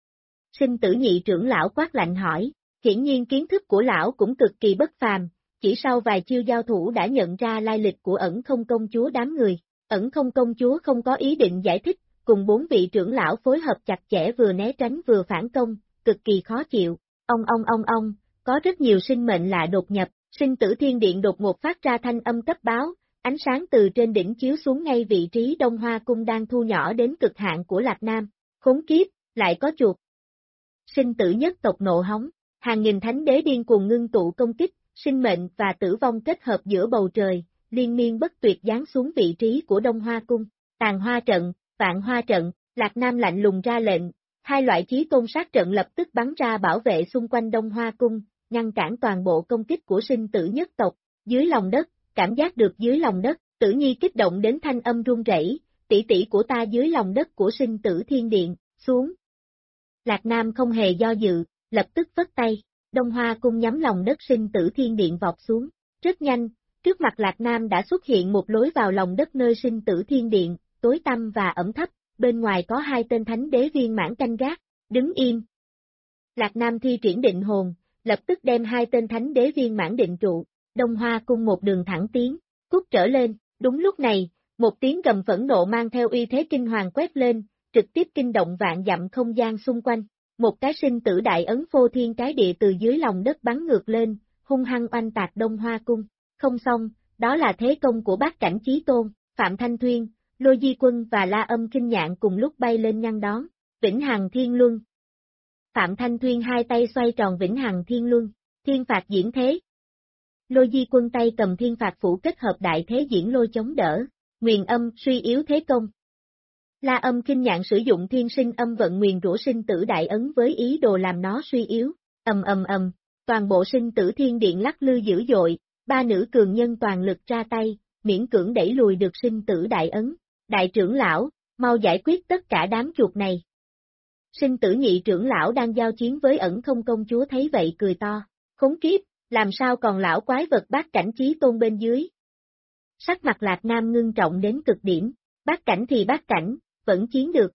Sinh tử nhị trưởng lão quát lạnh hỏi, hiển nhiên kiến thức của lão cũng cực kỳ bất phàm, chỉ sau vài chiêu giao thủ đã nhận ra lai lịch của Ẩn Không công chúa đám người. Ẩn Không công chúa không có ý định giải thích, cùng 4 vị trưởng lão phối hợp chặt chẽ vừa né tránh vừa phản công, cực kỳ khó chịu. Ông, có rất nhiều sinh mệnh lạ đột nhập, sinh tử thiên điện đột ngột phát ra thanh âm cấp báo, ánh sáng từ trên đỉnh chiếu xuống ngay vị trí Đông Hoa cung đang thu nhỏ đến cực hạn của Lạc Nam. Khốn kiếp, lại có chuột. Sinh tử nhất tộc nộ hống, hàng nghìn thánh đế điên cuồng ngưng tụ công kích, sinh mệnh và tử vong kết hợp giữa bầu trời, liên miên bất tuyệt giáng xuống vị trí của Đông Hoa cung. Tàn hoa trận, vạn hoa trận, Lạc Nam lạnh lùng ra lệnh, hai loại chí tôn sát trận lập tức bắn ra bảo vệ xung quanh Đông Hoa cung, ngăn cản toàn bộ công kích của sinh tử nhất tộc. Dưới lòng đất, cảm giác được dưới lòng đất, Tử Nhi kích động đến thanh âm run rẩy, tỷ tỷ của ta dưới lòng đất của sinh tử thiên điện, xuống. Lạc Nam không hề do dự, lập tức vất tay, Đông Hoa cung nhắm lòng đất sinh tử thiên điện vọt xuống. Rất nhanh, trước mặt Lạc Nam đã xuất hiện một lối vào lòng đất nơi sinh tử thiên điện, tối tăm và ẩm thấp, bên ngoài có 2 tên thánh đế viên mãn canh gác, đứng im. Lạc Nam thi triển định hồn, lập tức đem 2 tên thánh đế viên mãn định trụ, Đông Hoa cung một đường thẳng tiến, cút trở lên. Đúng lúc này, một tiếng gầm phẫn nộ mang theo uy thế kinh hoàng quét lên, trực tiếp kinh động vạn dặm không gian xung quanh. Một cái sinh tử đại ấn phô thiên cái địa từ dưới lòng đất bắn ngược lên, hung hăng oanh tạc Đông Hoa cung. Không xong, đó là thế công của bát cảnh chí tôn, Phạm Thanh Thuyên, Lôi Di Quân và La Âm Kinh Nhạn cùng lúc bay lên ngăn đón. Vĩnh Hằng Thiên Luân. Phạm Thanh Thuyên hai tay xoay tròn Vĩnh Hằng Thiên Luân, thiên phạt diễn thế. Lôi Di Quân tay cầm thiên phạt phủ kết hợp đại thế diễn lôi chống đỡ, nguyền âm suy yếu thế công. La Âm Kinh Nhạn sử dụng thiên sinh âm vận nguyền rủa sinh tử đại ấn với ý đồ làm nó suy yếu. Ầm, toàn bộ sinh tử thiên điện lắc lư dữ dội, 3 nữ cường nhân toàn lực ra tay, miễn cưỡng đẩy lùi được sinh tử đại ấn. Đại trưởng lão, mau giải quyết tất cả đám chuột này. Sinh tử nhị trưởng lão đang giao chiến với Ẩn Không công chúa thấy vậy cười to, khốn kiếp, làm sao còn lão quái vật bát cảnh chí tôn bên dưới. Sắc mặt Lạc Nam ngưng trọng đến cực điểm, bát cảnh thì bát cảnh, vẫn chiến được.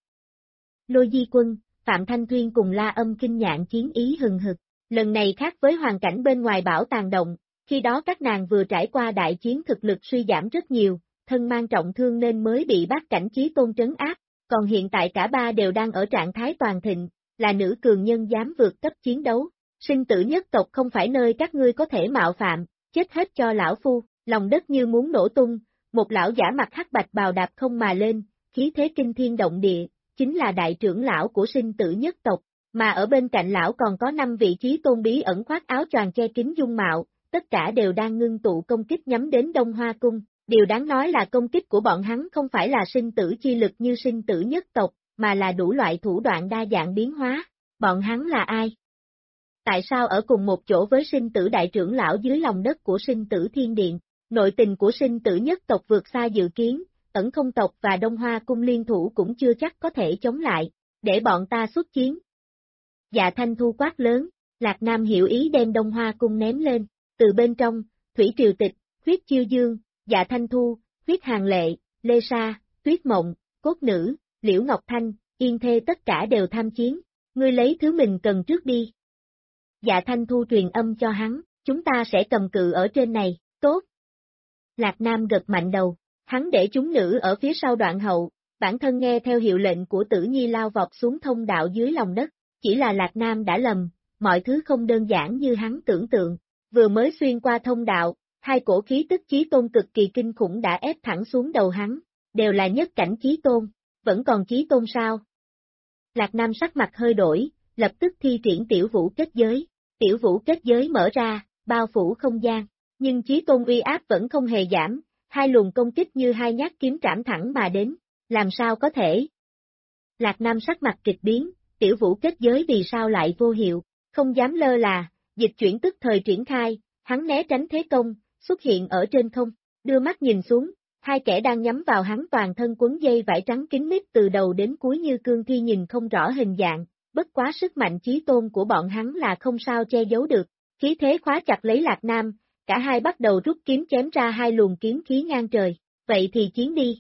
Lôi Di Quân, Phạm Thanh Thuyên cùng La Âm Kinh Nhạn chiến ý hừng hực, lần này khác với hoàn cảnh bên ngoài bảo tàng động, khi đó các nàng vừa trải qua đại chiến thực lực suy giảm rất nhiều, thân mang trọng thương nên mới bị bát cảnh chí tôn trấn áp, còn hiện tại cả ba đều đang ở trạng thái toàn thịnh, là nữ cường nhân dám vượt cấp chiến đấu. Sinh tử nhất tộc không phải nơi các ngươi có thể mạo phạm, chết hết cho lão phu, lòng đất như muốn nổ tung, một lão giả mặt hắc bạch bào đạp không mà lên, khí thế kinh thiên động địa, chính là đại trưởng lão của sinh tử nhất tộc, mà ở bên cạnh lão còn có 5 vị trí tôn bí ẩn khoác áo choàng che kín dung mạo, tất cả đều đang ngưng tụ công kích nhắm đến Đông Hoa cung. Điều đáng nói là công kích của bọn hắn không phải là sinh tử chi lực như sinh tử nhất tộc, mà là đủ loại thủ đoạn đa dạng biến hóa. Bọn hắn là ai? Tại sao ở cùng một chỗ với sinh tử đại trưởng lão dưới lòng đất của sinh tử thiên điện? Nội tình của sinh tử nhất tộc vượt xa dự kiến, Ẩn Không tộc và Đông Hoa cung liên thủ cũng chưa chắc có thể chống lại, để bọn ta xuất chiến. Dạ Thanh Thu quát lớn, Lạc Nam hiểu ý đem Đông Hoa cung ném lên, từ bên trong, Thủy Triều Tịch, Huyết Chiêu Dương, Dạ Thanh Thu, Huyết Hàng Lệ, Lê Sa, Tuyết Mộng, Cốt Nữ, Liễu Ngọc Thanh, Yên Thê tất cả đều tham chiến, ngươi lấy thứ mình cần trước đi. Dạ Thanh Thu truyền âm cho hắn, chúng ta sẽ cầm cự ở trên này, tốt. Lạc Nam gật mạnh đầu, hắn để chúng nữ ở phía sau đoạn hậu, bản thân nghe theo hiệu lệnh của Tử Nhi lao vọt xuống thông đạo dưới lòng đất, chỉ là Lạc Nam đã lầm, mọi thứ không đơn giản như hắn tưởng tượng, vừa mới xuyên qua thông đạo, hai cổ khí tức chí tôn cực kỳ kinh khủng đã ép thẳng xuống đầu hắn, đều là nhất cảnh chí tôn, vẫn còn chí tôn sao? Lạc Nam sắc mặt hơi đổi, lập tức thi triển tiểu vũ kết giới, tiểu vũ kết giới mở ra, bao phủ không gian, nhưng chí tôn uy áp vẫn không hề giảm, hai luồng công kích như hai nhát kiếm trảm thẳng mà đến, làm sao có thể? Lạc Nam sắc mặt kịch biến, tiểu vũ kết giới vì sao lại vô hiệu, không dám lơ là, dịch chuyển tức thời triển khai, hắn né tránh thế công, xuất hiện ở trên không, đưa mắt nhìn xuống, hai kẻ đang nhắm vào hắn toàn thân quấn dây vải trắng kín mít từ đầu đến cuối như cương thi nhìn không rõ hình dạng, bất quá sức mạnh chí tôn của bọn hắn là không sao che giấu được, khí thế khóa chặt lấy Lạc Nam, cả hai bắt đầu rút kiếm chém ra hai luồng kiếm khí ngang trời, vậy thì chiến đi.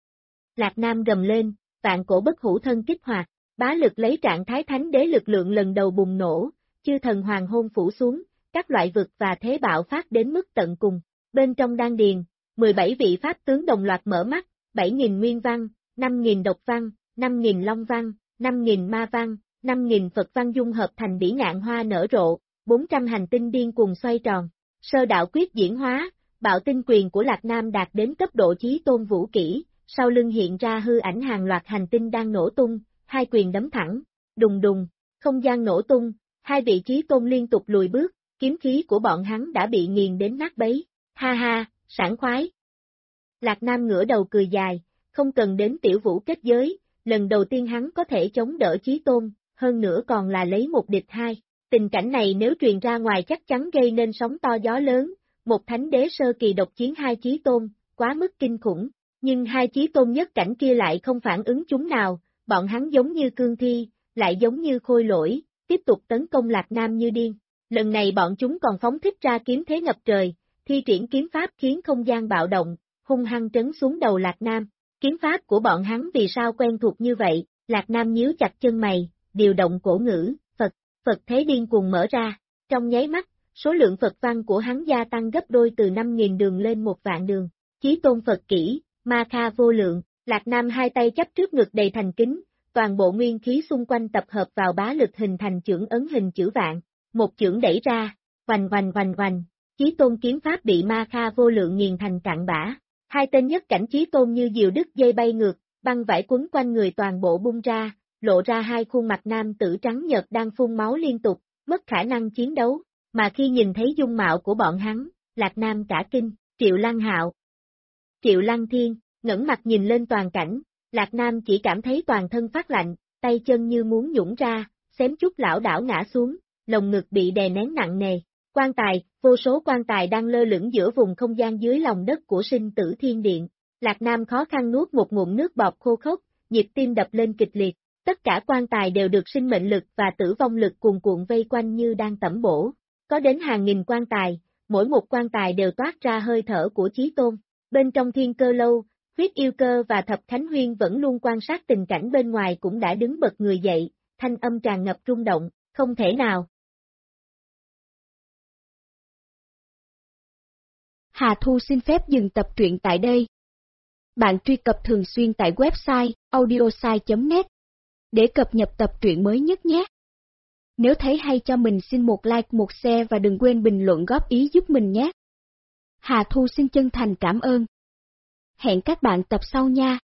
Lạc Nam gầm lên, vạn cổ bất hủ thân kích hoạt, bá lực lấy trạng thái thánh đế lực lượng lần đầu bùng nổ, chư thần hoàng hôn phủ xuống, các loại vực và thế bạo phát đến mức tận cùng, bên trong đan điền, 17 vị pháp tướng đồng loạt mở mắt, 7.000 nguyên văn, 5.000 độc văn, 5.000 long văn, 5.000 ma văn, 5.000 Phật văn dung hợp thành bỉ ngạn hoa nở rộ, 400 hành tinh điên cuồng xoay tròn, sơ đạo quyết diễn hóa, bạo tinh quyền của Lạc Nam đạt đến cấp độ chí tôn vũ kỹ, sau lưng hiện ra hư ảnh hàng loạt hành tinh đang nổ tung, hai quyền đấm thẳng, đùng đùng, không gian nổ tung, hai vị chí tôn liên tục lùi bước, kiếm khí của bọn hắn đã bị nghiền đến nát bấy, ha ha, sảng khoái. Lạc Nam ngửa đầu cười dài, không cần đến tiểu vũ kết giới, lần đầu tiên hắn có thể chống đỡ chí tôn, hơn nữa còn là lấy một địch hai. Tình cảnh này nếu truyền ra ngoài chắc chắn gây nên sóng to gió lớn, một thánh đế sơ kỳ độc chiến hai chí tôn, quá mức kinh khủng, nhưng hai chí tôn nhất cảnh kia lại không phản ứng chúng nào, bọn hắn giống như cương thi, lại giống như khôi lỗi, tiếp tục tấn công Lạc Nam như điên. Lần này bọn chúng còn phóng thích ra kiếm thế ngập trời, thi triển kiếm pháp khiến không gian bạo động, hung hăng trấn xuống đầu Lạc Nam. Kiếm pháp của bọn hắn vì sao quen thuộc như vậy? Lạc Nam nhíu chặt chân mày, điều động cổ ngữ, Phật thế điên cuồng mở ra. Trong nháy mắt, số lượng Phật văn của hắn gia tăng gấp đôi từ 5.000 đường lên 1.000 đường. Chí tôn Phật kỹ, ma kha vô lượng, Lạc Nam hai tay chắp trước ngực đầy thành kính, toàn bộ nguyên khí xung quanh tập hợp vào bá lực hình thành chưởng ấn hình chữ vạn. Một chưởng đẩy ra, oành oành oành oành, chí tôn kiếm pháp bị ma kha vô lượng nghiền thành cạn bã. Hai tên nhất cảnh chí tôn như diều đứt dây bay ngược, băng vải quấn quanh người toàn bộ bung ra, lộ ra hai khuôn mặt nam tử trắng nhợt đang phun máu liên tục, mất khả năng chiến đấu, mà khi nhìn thấy dung mạo của bọn hắn, Lạc Nam cả kinh, Triệu Lăng Hạo, Triệu Lăng Thiên, ngẩng mặt nhìn lên toàn cảnh, Lạc Nam chỉ cảm thấy toàn thân phát lạnh, tay chân như muốn nhũn ra, xém chút lảo đảo ngã xuống, lồng ngực bị đè nén nặng nề. Quan tài, vô số quan tài đang lơ lửng giữa vùng không gian dưới lòng đất của sinh tử thiên điện. Lạc Nam khó khăn nuốt một ngụm nước bọt khô khốc, nhịp tim đập lên kịch liệt. Tất cả quan tài đều được sinh mệnh lực và tử vong lực cuồn cuộn vây quanh như đang tẩm bổ. Có đến hàng nghìn quan tài, mỗi một quan tài đều toát ra hơi thở của chí tôn. Bên trong Thiên Cơ Lâu, Huyết Yêu Cơ và Thập Khánh Huyên vẫn luôn quan sát tình cảnh bên ngoài cũng đã đứng bật người dậy, thanh âm tràn ngập rung động, không thể nào. Hà Thu xin phép dừng tập truyện tại đây. Bạn truy cập thường xuyên tại website audiosai.net để cập nhật tập truyện mới nhất nhé. Nếu thấy hay cho mình xin một like, một share và đừng quên bình luận góp ý giúp mình nhé. Hà Thu xin chân thành cảm ơn. Hẹn các bạn tập sau nha.